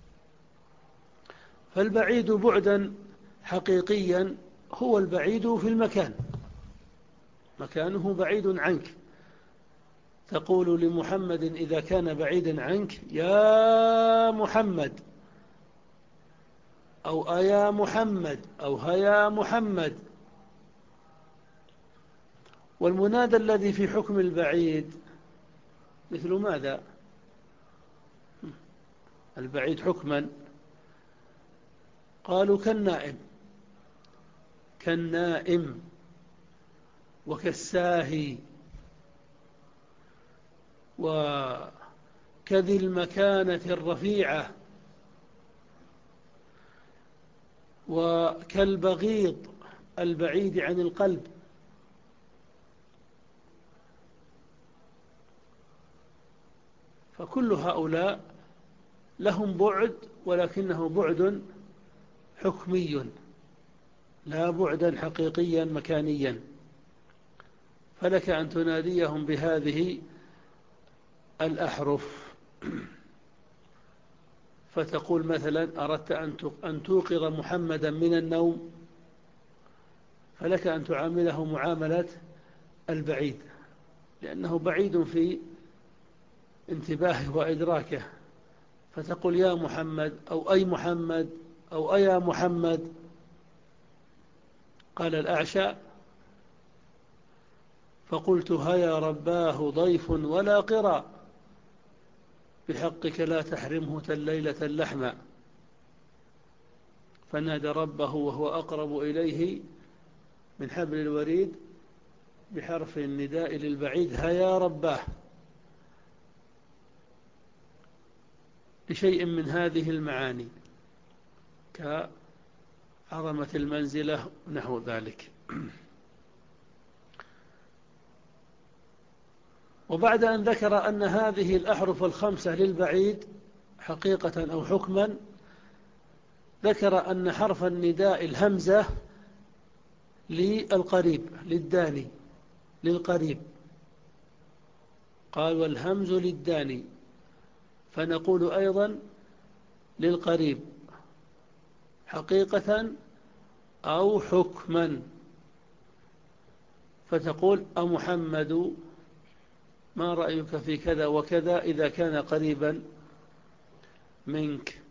Speaker 1: فالبعيد بعدا حقيقيا هو البعيد في المكان، مكانه بعيد عنك. تقول لمحمد إذا كان بعيدا عنك يا محمد أو أيا محمد أو هيا محمد. والمنادى الذي في حكم البعيد مثل ماذا؟ البعيد حكما قالوا كالنائم كالنائم وكالساهي وكذي المكانة الرفيعة وكالبغيض البعيد عن القلب. فكل هؤلاء لهم بعد ولكنه بعد حكمي لا بعدا حقيقيا مكانيا. فلك أن تناديهم بهذه الأحرف. فتقول مثلا أردت أن توقظ محمدا من النوم، فلك أن تعامله معاملة البعيد لأنه بعيد في انتباهه وإدراكه. فتقول يا محمد أو أي محمد أو أيا محمد. قال الأعشى: فقلت هيا رباه ضيف ولا قرى، بحقك لا تحرمه الليلة اللحم. فنادى ربه وهو أقرب إليه من حبل الوريد بحرف النداء للبعيد: هيا رباه، لشيء من هذه المعاني كعظمة المنزلة نحو ذلك. وبعد أن ذكر أن هذه الأحرف الخمسة للبعيد حقيقة أو حكما، ذكر أن حرف النداء الهمزة للقريب، للداني، للقريب. قال: والهمز للداني. فنقول أيضا للقريب حقيقة أو حكما. فتقول: أمحمد ما رأيك في كذا وكذا إذا كان قريبا منك.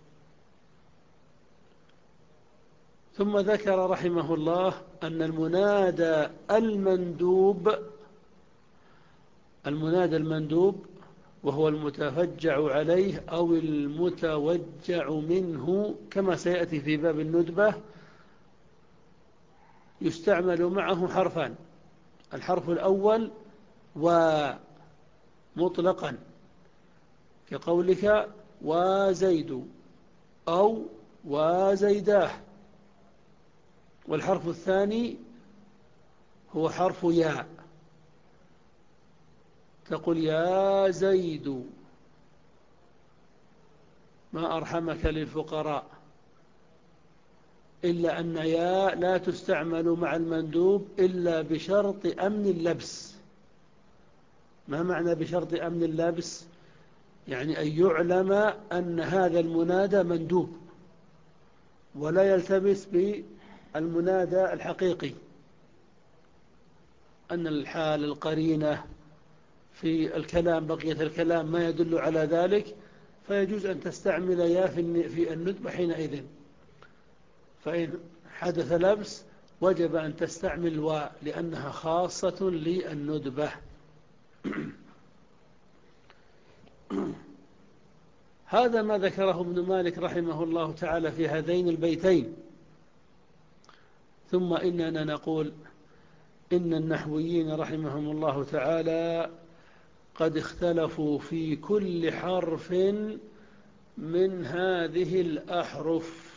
Speaker 1: ثم ذكر رحمه الله أن المنادى المندوب، المنادى المندوب وهو المتفجع عليه أو المتوجع منه كما سيأتي في باب الندبة، يستعمل معه حرفان: الحرف الأول ومطلقا كقولك وزيد أو وزيداه. والحرف الثاني هو حرف ياء، تقول يا زيد ما أرحمك للفقراء. إلا أن ياء لا تستعمل مع المندوب إلا بشرط أمن اللبس. ما معنى بشرط أمن اللبس؟ يعني أن يعلم أن هذا المنادى مندوب، ولا يلتبس بالمنادى الحقيقي، أن الحال القرينة في الكلام، بقية الكلام ما يدل على ذلك، فيجوز أن تستعمل يا في الندبة حينئذ. فإن حدث لبس وجب أن تستعمل واو لأنها خاصة للندبة. هذا ما ذكره ابن مالك رحمه الله تعالى في هذين البيتين. ثم إننا نقول إن النحويين رحمهم الله تعالى قد اختلفوا في كل حرف من هذه الأحرف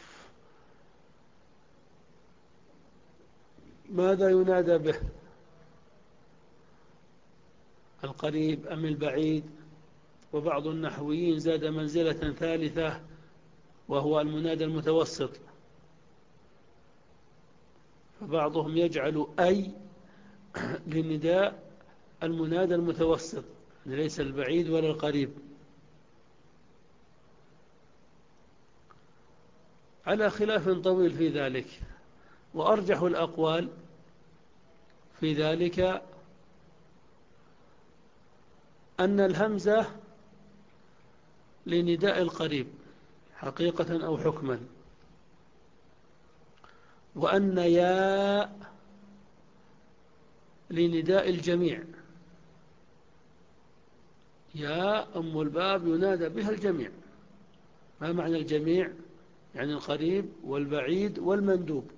Speaker 1: ماذا ينادى به، القريب أم البعيد. وبعض النحويين زاد منزلة ثالثة وهو المنادى المتوسط، فبعضهم يجعل أي للنداء المنادى المتوسط، ليس البعيد ولا القريب، على خلاف طويل في ذلك. وأرجح الأقوال في ذلك أن الهمزة لنداء القريب حقيقة أو حكما، وأن يا لنداء الجميع. يا أم الباب ينادى بها الجميع. ما معنى الجميع؟ يعني القريب والبعيد والمندوب.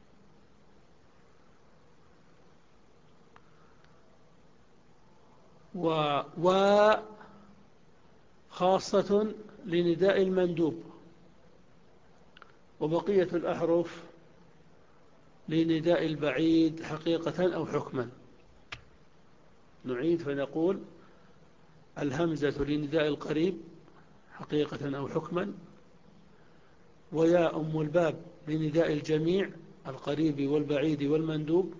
Speaker 1: و خاصة لنداء المندوب، وبقية الأحرف لنداء البعيد حقيقة أو حكما. نعيد فنقول: الهمزة لنداء القريب حقيقة أو حكما، ويا أم الباب لنداء الجميع القريب والبعيد والمندوب،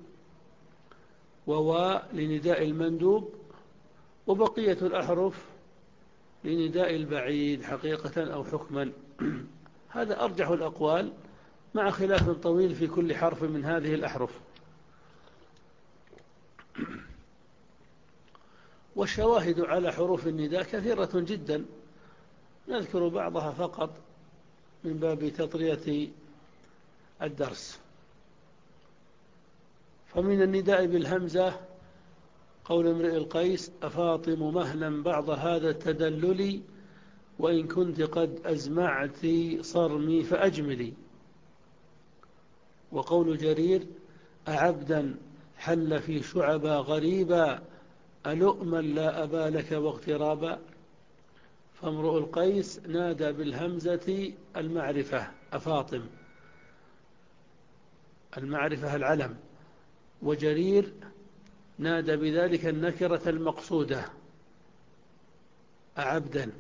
Speaker 1: ووا لنداء المندوب، وبقية الأحرف لنداء البعيد حقيقة أو حكما. هذا أرجح الأقوال مع خلاف طويل في كل حرف من هذه الأحرف. والشواهد على حروف النداء كثيرة جدا، نذكر بعضها فقط. من باب تطرية الدرس. فمن النداء بالهمزة قول امرئ القيس: أفاطم مهلا بعض هذا التدلل، وإن كنت قد أزمعت صرمي فأجملي. وقول جرير: أعبدا حل في شعبا غريبا، ألؤما لا أبا لك واغترابا. فامرؤ القيس نادى بالهمزة المعرفة أفاطم، المعرفة العلم، وجرير نادى بذلك النكرة المقصودة أعبدا.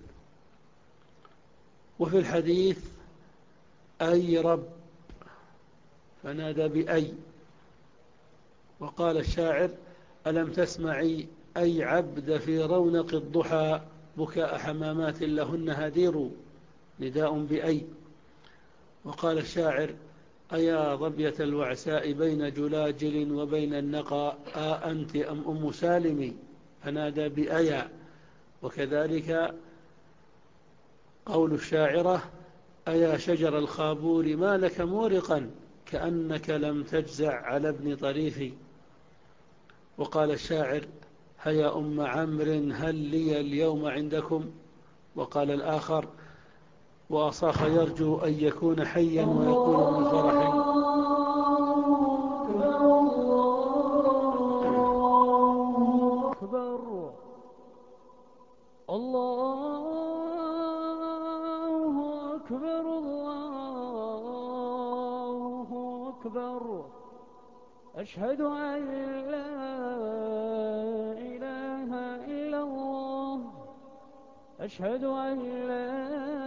Speaker 1: وفي الحديث أي رب، فنادى بأي. وقال الشاعر: ألم تسمعي أي عبد في رونق الضحى، بكاء حمامات لهن هدير، نداء بأي. وقال الشاعر: أيا ظبية الوعساء بين جلاجل وبين النقى، آ أنت أم أم سالم، فنادى بأيا. وكذلك قول الشاعرة: أيا شجر الخابور ما لك مورقا، كأنك لم تجزع على ابن طريفي. وقال الشاعر: هيا أم عمرو هل لي اليوم عندكم. وقال الآخر: وأصاخ يرجو أن يكون حيا ويقول من فرح.
Speaker 2: الله أكبر الله أكبر، أشهد أن لا إله إلا الله، أشهد أن لا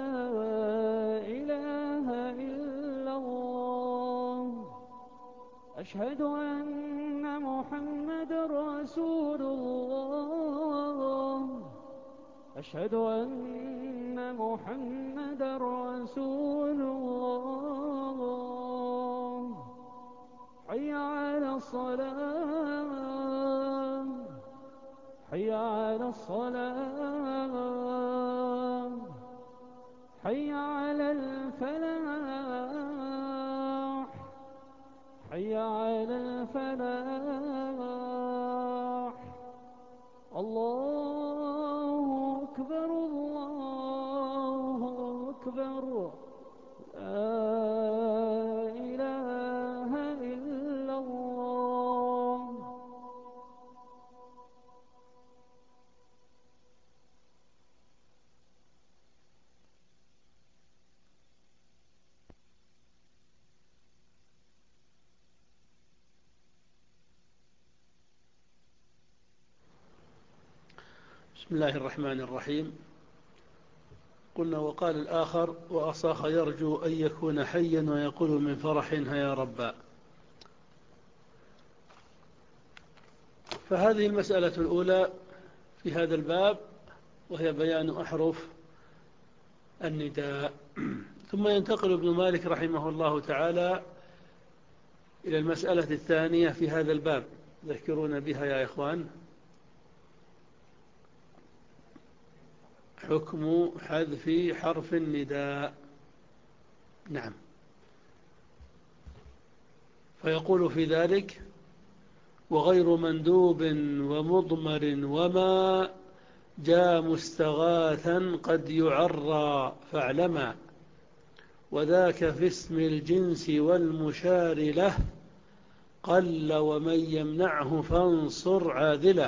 Speaker 2: إله إلا الله، أشهد أن محمد رسول الله، أشهد أن محمد رسول الله. حي على الصلاة، حي على الصلاة، حي على الفلاح، حي على الفلاح. الله أكبر الله أكبر، لا إله إلا الله.
Speaker 1: بسم الله الرحمن الرحيم. قلنا: وقال الآخر: وأصاخ يرجو أن يكون حيا ويقول من فرح هيا ربا. فهذه المسألة الأولى في هذا الباب، وهي بيان أحرف النداء. ثم ينتقل ابن مالك رحمه الله تعالى إلى المسألة الثانية في هذا الباب. ذكرون بها يا إخوان: حكم حذف حرف النداء. نعم. فيقول في ذلك: وغير مندوب ومضمر وما جاء مستغاثا قد يعرى فاعلما، وذاك في اسم الجنس والمشار له، قل ومن يمنعه فانصر عاذله.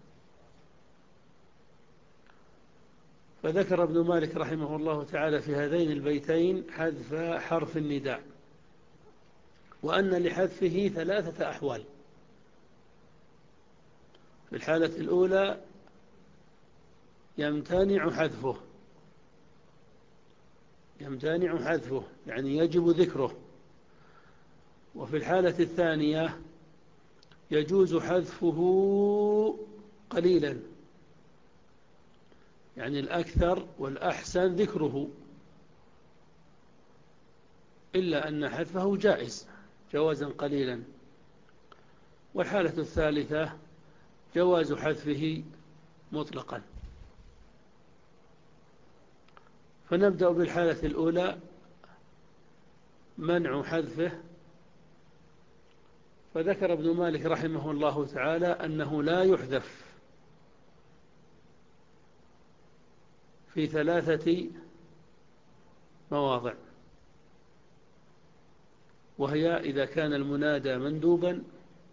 Speaker 1: فذكر ابن مالك رحمه الله تعالى في هذين البيتين حذف حرف النداء، وأن لحذفه ثلاثة أحوال. في الحالة الأولى يمتنع حذفه، يمتنع حذفه يعني يجب ذكره. وفي الحالة الثانية يجوز حذفه قليلا، يعني الأكثر والأحسن ذكره، إلا أن حذفه جائز جوازا قليلا. والحالة الثالثة جواز حذفه مطلقا. فنبدأ بالحالة الأولى منع حذفه، فذكر ابن مالك رحمه الله تعالى أنه لا يحذف في ثلاثة مواضع، وهي إذا كان المنادى مندوبا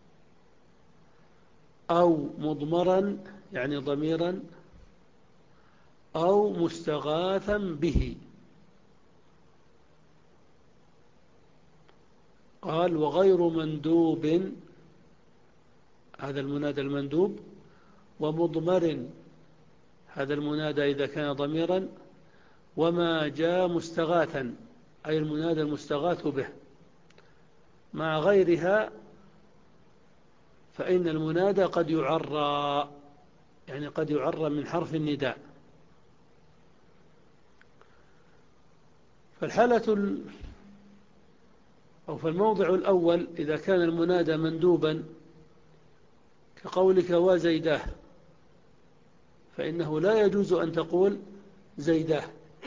Speaker 1: أو مضمرا يعني ضميرا أو مستغاثا به. قال وغير مندوب، هذا المنادى المندوب، ومضمر هذا المنادى إذا كان ضميرا، وما جاء مستغاثا أي المنادى المستغاث به. مع غيرها فإن المنادى قد يعرى، يعني قد يعرى من حرف النداء. فالحالة أو فالموضع الأول إذا كان المنادى مندوبا كقولك وزيداه، فإنه لا يجوز أن تقول زيداه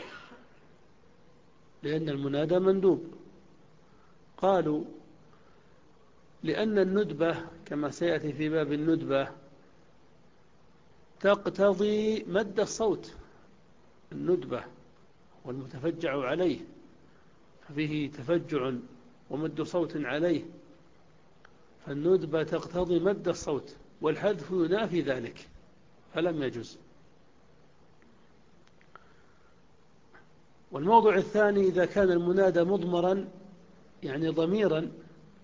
Speaker 1: لأن المنادى مندوب. قالوا لأن الندبة كما سيأتي في باب الندبة تقتضي مد الصوت، الندبة والمتفجع عليه فيه تفجع ومد صوت عليه، فالندبة تقتضي مد الصوت، والحذف ينافي ذلك فلم يجوز. والموضع الثاني إذا كان المنادى مضمرا يعني ضميرا،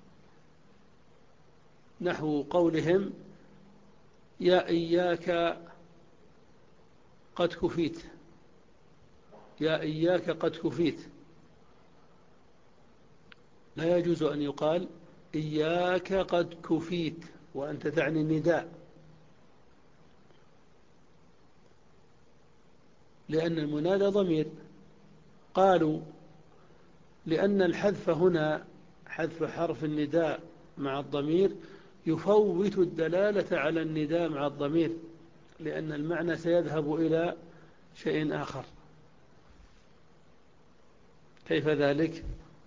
Speaker 1: نحو قولهم يا إياك قد كفيت، يا إياك قد كفيت، لا يجوز أن يقال إياك قد كفيت وأنت تعني النداء، لأن المنادى ضمير. قالوا لأن الحذف هنا حذف حرف النداء مع الضمير يفوت الدلالة على النداء مع الضمير، لأن المعنى سيذهب إلى شيء آخر. كيف ذلك؟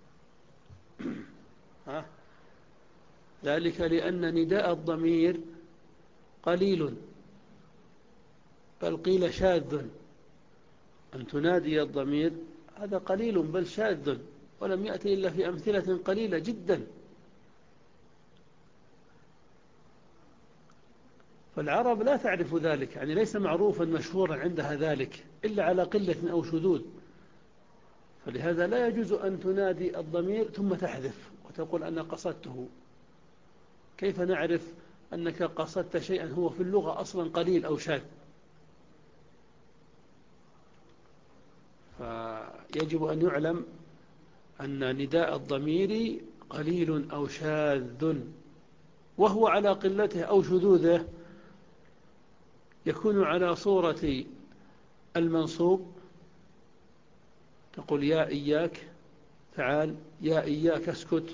Speaker 1: ها؟ ذلك لأن نداء الضمير قليل، بل قيل شاذ، أن تنادي الضمير هذا قليل بل شاذ، ولم يأتي إلا في أمثلة قليلة جدا. فالعرب لا تعرف ذلك، يعني ليس معروفا مشهورا عندها ذلك إلا على قلة أو شذوذ، فلهذا لا يجوز أن تنادي الضمير ثم تحذف وتقول أنا قصدته. كيف نعرف أنك قصدت شيئا هو في اللغة أصلا قليل أو شاذ؟ فيجب أن يعلم أن نداء الضمير قليل أو شاذ، وهو على قلته أو شذوذه يكون على صورة المنصوب، تقول يا إياك تعال، يا إياك اسكت،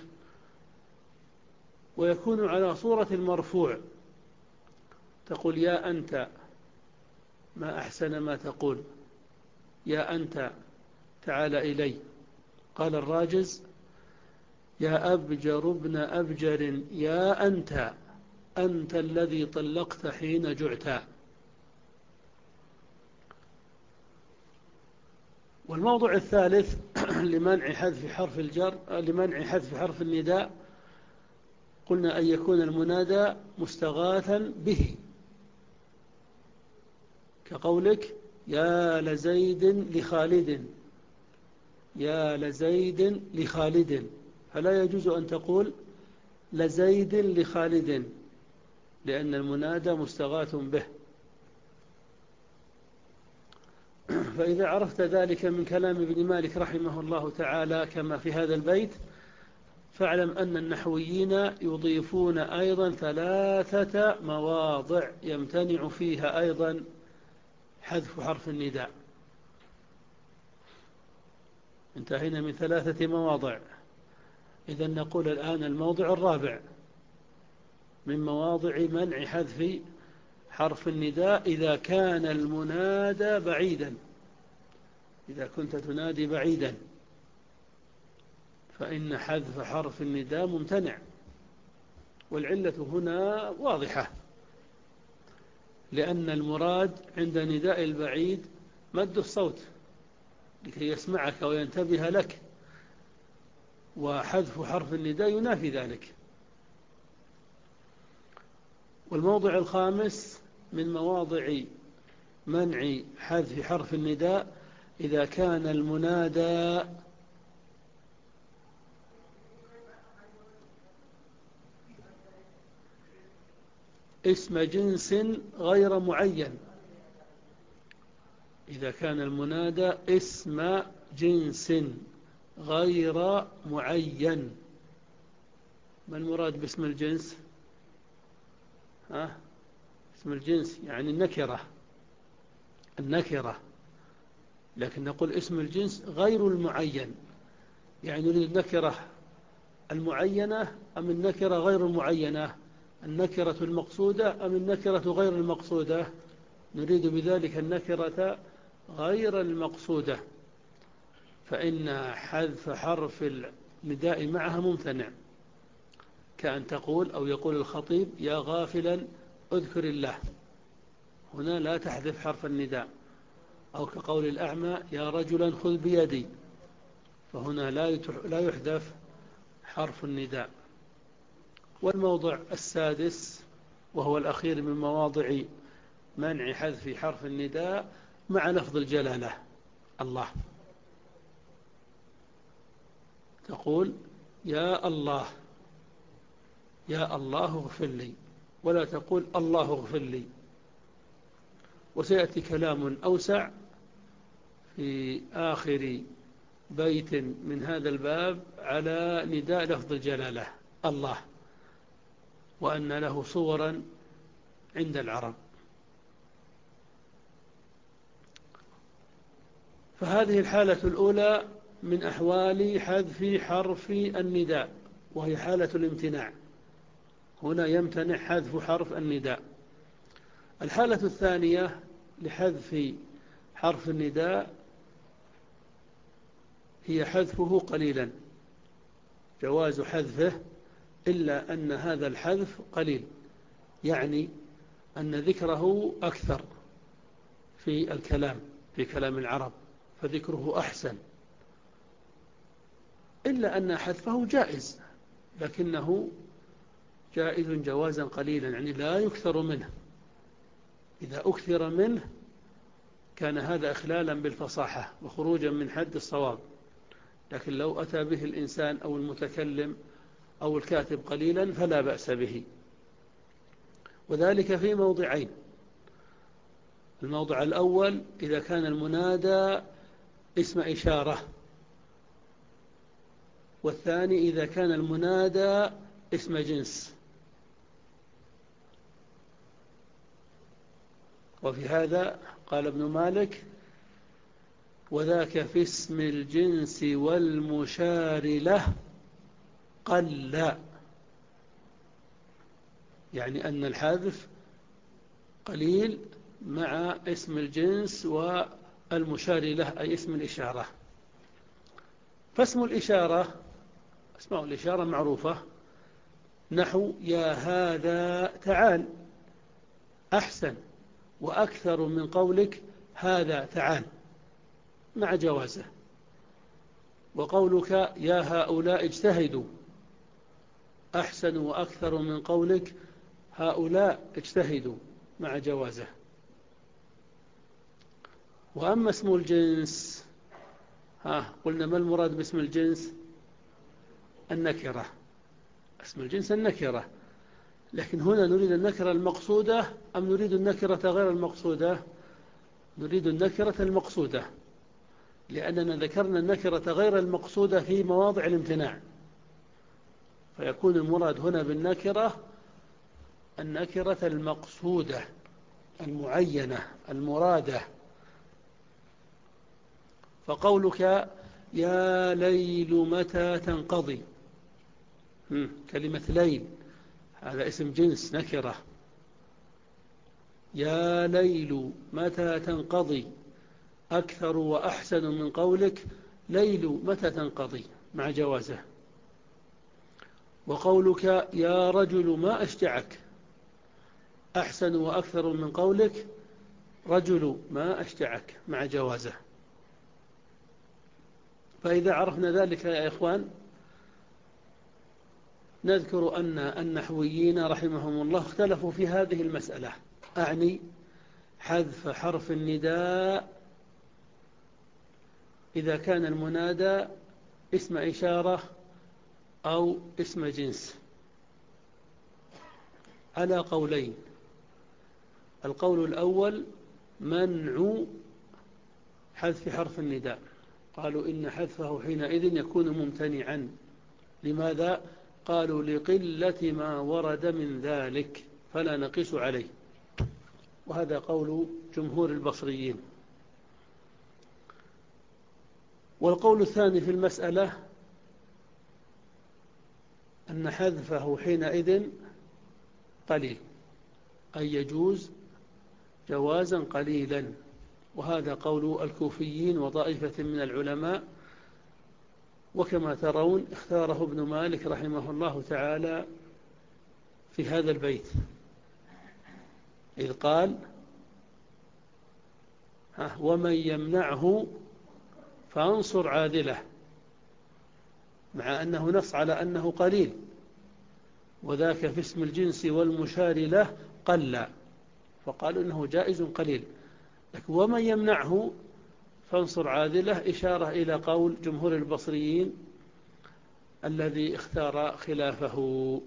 Speaker 1: ويكون على صورة المرفوع، تقول يا أنت ما أحسن ما تقول، يا أنت تعال إلي. قال الراجز يا أبجر ابن أبجر يا أنت، أنت الذي طلقت حين جعت. والموضع الثالث لمنع حذف حرف الجر، لمنع حذف حرف النداء، قلنا أن يكون المنادى مستغاثا به، كقولك يا لزيد لخالد، يا لزيد لخالد، فلا يجوز أن تقول لزيد لخالد لأن المنادى مستغاث به. فإذا عرفت ذلك من كلام ابن مالك رحمه الله تعالى كما في هذا البيت، فاعلم أن النحويين يضيفون أيضا ثلاثة مواضع يمتنع فيها أيضا حذف حرف النداء. انتهينا من ثلاثة مواضع، إذن نقول الآن الموضع الرابع من مواضع منع حذف حرف النداء إذا كان المنادى بعيدا، إذا كنت تنادي بعيدا فإن حذف حرف النداء ممتنع، والعلة هنا واضحة، لأن المراد عند نداء البعيد مد الصوت لكي يسمعك وينتبه لك، وحذف حرف النداء ينافي ذلك. والموضع الخامس من مواضع منع حذف حرف النداء إذا كان المنادى اسم جنس غير معين. إذا كان المنادى اسم جنس غير معين. ما المراد باسم الجنس؟ ها؟ اسم الجنس يعني النكرة، النكرة، لكن نقول اسم الجنس غير المعين، يعني نريد النكرة المعينة أم النكرة غير المعينة، النكرة المقصودة أم النكرة غير المقصودة. نريد بذلك النكرة غير المقصودة، فإن حذف حرف النداء معها ممتنع، كأن تقول أو يقول الخطيب يا غافلا اذكر الله، هنا لا تحذف حرف النداء. أو كقول الأعمى يا رجلا خذ بيدي، فهنا لا يحذف حرف النداء. والموضع السادس وهو الأخير من مواضع منع حذف حرف النداء مع لفظ الجلالة الله. تقول يا الله، يا الله اغفر لي، ولا تقول الله اغفر لي. وسيأتي كلام أوسع في آخر بيت من هذا الباب على نداء لفظ الجلالة الله، وأن له صورا عند العرب. فهذه الحالة الأولى من أحوال حذف حرف النداء، وهي حالة الامتناع، هنا يمتنع حذف حرف النداء. الحالة الثانية لحذف حرف النداء هي حذفه قليلا، جواز حذفه إلا أن هذا الحذف قليل، يعني أن ذكره أكثر في الكلام، في كلام العرب، فذكره أحسن، إلا أن حذفه جائز، لكنه جائز جوازا قليلا، يعني لا يكثر منه. إذا أكثر منه كان هذا إخلالا بالفصاحة وخروجا من حد الصواب، لكن لو أتى به الإنسان أو المتكلم أو الكاتب قليلا فلا بأس به، وذلك في موضعين. الموضع الأول إذا كان المنادى اسم إشارة، والثاني إذا كان المنادى اسم جنس. وفي هذا قال ابن مالك وذاك في اسم الجنس والمشار له قل، يعني أن الحذف قليل مع اسم الجنس والمشار له أي اسم الإشارة. فاسم الإشارة، اسماء الإشارة معروفة، نحو يا هذا تعال أحسن وأكثر من قولك هذا تعال مع جوازه. وقولك يا هؤلاء اجتهدوا أحسن وأكثر من قولك هؤلاء اجتهدوا مع جوازه. وأما اسم الجنس، ها قلنا ما المراد باسم الجنس؟ النكرة، اسم الجنس النكرة، لكن هنا نريد النكرة المقصودة أم نريد النكرة غير المقصودة؟ نريد النكرة المقصودة، لأننا ذكرنا النكرة غير المقصودة في مواضع الامتناع، فيكون المراد هنا بالنكرة النكرة المقصودة المعينة المرادة. فقولك يا ليل متى تنقضي، كلمة ليل هذا اسم جنس نكرة، يا ليل متى تنقضي أكثر وأحسن من قولك ليل متى تنقضي مع جوازه. وقولك يا رجل ما أشجعك أحسن وأكثر من قولك رجل ما أشجعك مع جوازه. فإذا عرفنا ذلك يا إخوان نذكر أن النحويين رحمهم الله اختلفوا في هذه المسألة، أعني حذف حرف النداء إذا كان المنادى اسم إشارة أو اسم جنس، على قولين. القول الأول منع حذف حرف النداء، قالوا إن حذفه حينئذ يكون ممتنعا. لماذا؟ قالوا لقلة ما ورد من ذلك فلا نقيس عليه، وهذا قول جمهور البصريين. والقول الثاني في المسألة أن حذفه حينئذ قليل، أي يجوز جوازا قليلا، وهذا قول الكوفيين وطائفة من العلماء. وكما ترون اختاره ابن مالك رحمه الله تعالى في هذا البيت، إذ قال ومن يمنعه فانصر عاذله، مع أنه نص على أنه قليل، وذاك في اسم الجنس والمشار له قل، فقالوا إنه جائز قليل. ومن يمنعه فانصر عاذله إشارة إلى قول جمهور البصريين الذي اختار خلافه.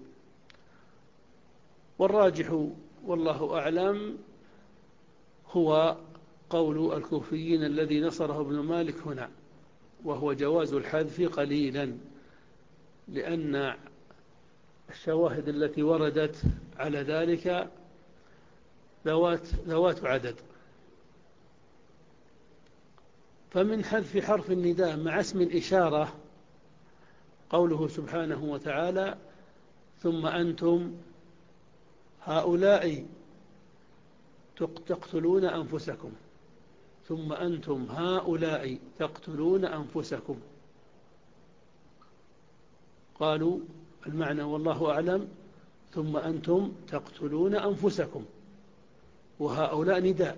Speaker 1: والراجح والله أعلم هو قول الكوفيين الذي نصره ابن مالك هنا، وهو جواز الحذف قليلا، لأن الشواهد التي وردت على ذلك ذوات, ذوات عدد. فمن حذف حرف النداء مع اسم الإشارة قوله سبحانه وتعالى ثم أنتم هؤلاء تقتلون أنفسكم، ثم أنتم هؤلاء تقتلون أنفسكم. قالوا المعنى والله أعلم ثم أنتم تقتلون أنفسكم، وهؤلاء نداء،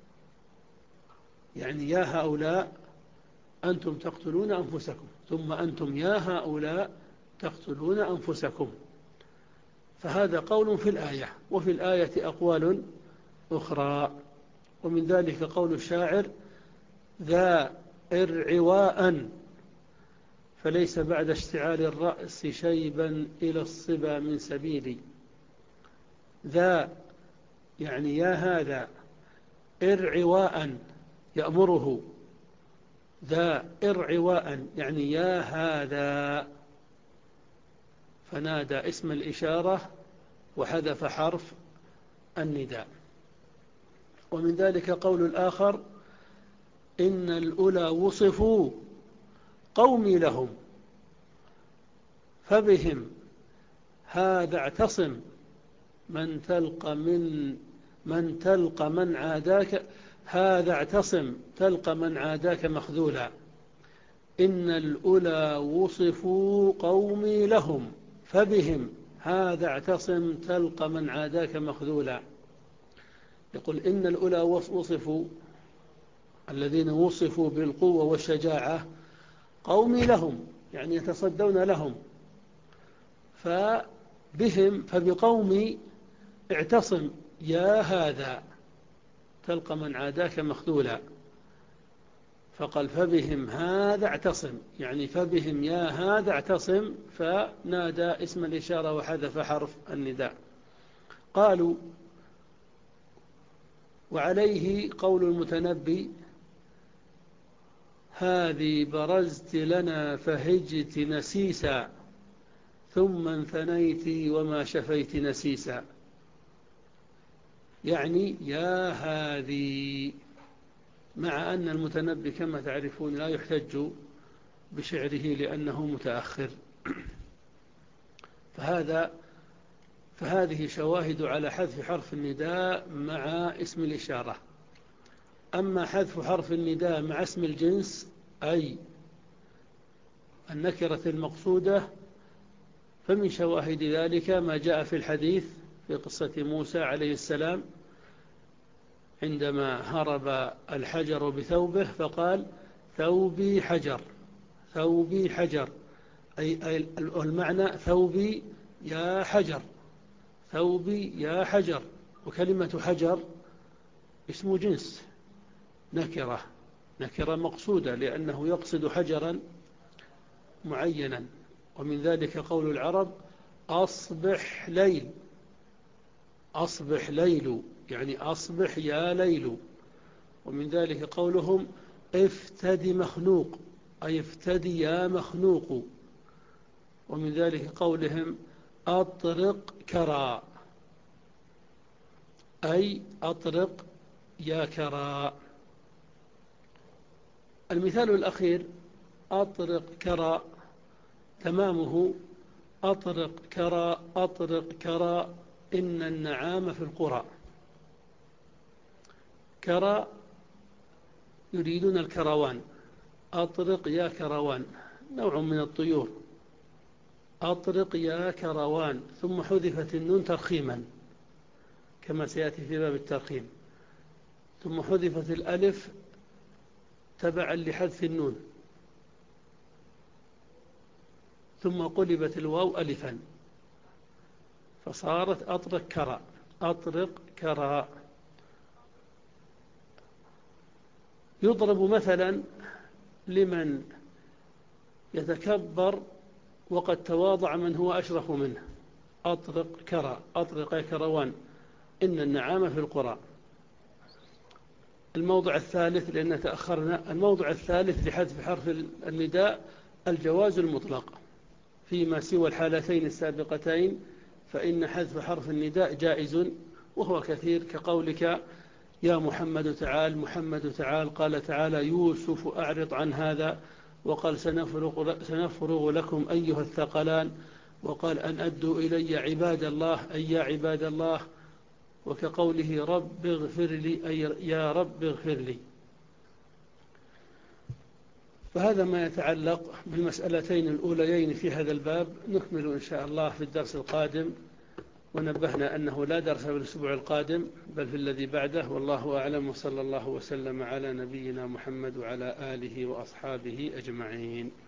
Speaker 1: يعني يا هؤلاء أنتم تقتلون أنفسكم، ثم أنتم يا هؤلاء تقتلون أنفسكم. فهذا قول في الآية، وفي الآية أقوال أخرى، ومن ذلك قول الشاعر ذا إرعواء فليس بعد اشتعال الرأس شيبا إلى الصبا من سبيلي. ذا يعني يا هذا، إرعواء يأمره، ذا إرعواء يعني يا هذا، فنادى اسم الإشارة وحذف حرف النداء. ومن ذلك قول الآخر إن الأولى وصفوا قومي لهم فبهم هذا اعتصم من تلقى من من تلقى من عاداك، هذا اعتصم تلقى من عاداك مخذولا. إن الأولى وصفوا قومي لهم فبهم هذا اعتصم تلقى من عاداك مخذولا. يقول إن الأولى وصفوا، الذين وصفوا بالقوة والشجاعة، قومي لهم يعني يتصدون لهم، فبهم فبقومي اعتصم يا هذا تلقى من عاداك مخذولا. فقال فبهم هذا اعتصم يعني فبهم يا هذا اعتصم، فنادى اسم الإشارة وحذف حرف النداء. قالوا وعليه قول المتنبي هذه برزت لنا فهجت نسيسا ثم انثنيت وما شفيت نسيسا، يعني يا هذه، مع أن المتنبي كما تعرفون لا يحتج بشعره لأنه متأخر. فهذا فهذه شواهد على حذف حرف النداء مع اسم الإشارة. أما حذف حرف النداء مع اسم الجنس أي النكرة المقصودة، فمن شواهد ذلك ما جاء في الحديث في قصة موسى عليه السلام عندما هرب الحجر بثوبه فقال ثوبي حجر، ثوبي حجر، أي المعنى ثوبي يا حجر، ثوبي يا حجر. وكلمة حجر اسم جنس، نكرة، نكرة مقصودة، لأنه يقصد حجرا معينا. ومن ذلك قول العرب أصبح ليل، أصبح ليل يعني أصبح يا ليل. ومن ذلك قولهم افتدي مخنوق، أي افتدي يا مخنوق. ومن ذلك قولهم أطرق كرى، أي أطرق يا كرى. المثال الأخير أطرق كرى تمامه أطرق كرى، أطرق كرى إن النعام في القرى. كرى يريدون الكروان، أطرق يا كروان نوع من الطيور، أطرق يا كروان، ثم حذفت النون ترخيما كما سيأتي في باب الترخيم، ثم حذفت الألف تبعا لحذف النون، ثم قلبت الواو ألفا فصارت أطرق كرى، أطرق كرى. يضرب مثلا لمن يتكبر وقد تواضع من هو أشرف منه، أطرق كرى، أطرق يا كروان إن النعام في القرى. الموضع الثالث لأن تأخرنا، الموضع الثالث لحذف حرف النداء الجواز المطلق فيما سوى الحالتين السابقتين، فإن حذف حرف النداء جائز وهو كثير، كقولك يا محمد تعال، محمد تعال، قال تعالى يوسف أعرض عن هذا، وقال سنفرغ, سنفرغ لكم أيها الثقلان، وقال أن أدوا إلي عباد الله أي يا عباد الله، وكقوله رب اغفر لي أي يا رب اغفر لي. فهذا ما يتعلق بالمسألتين الأوليين في هذا الباب، نكمل إن شاء الله في الدرس القادم، ونبهنا أنه لا درس في الأسبوع القادم بل في الذي بعده، والله أعلم، وصلى الله وسلم على نبينا محمد وعلى آله وأصحابه أجمعين.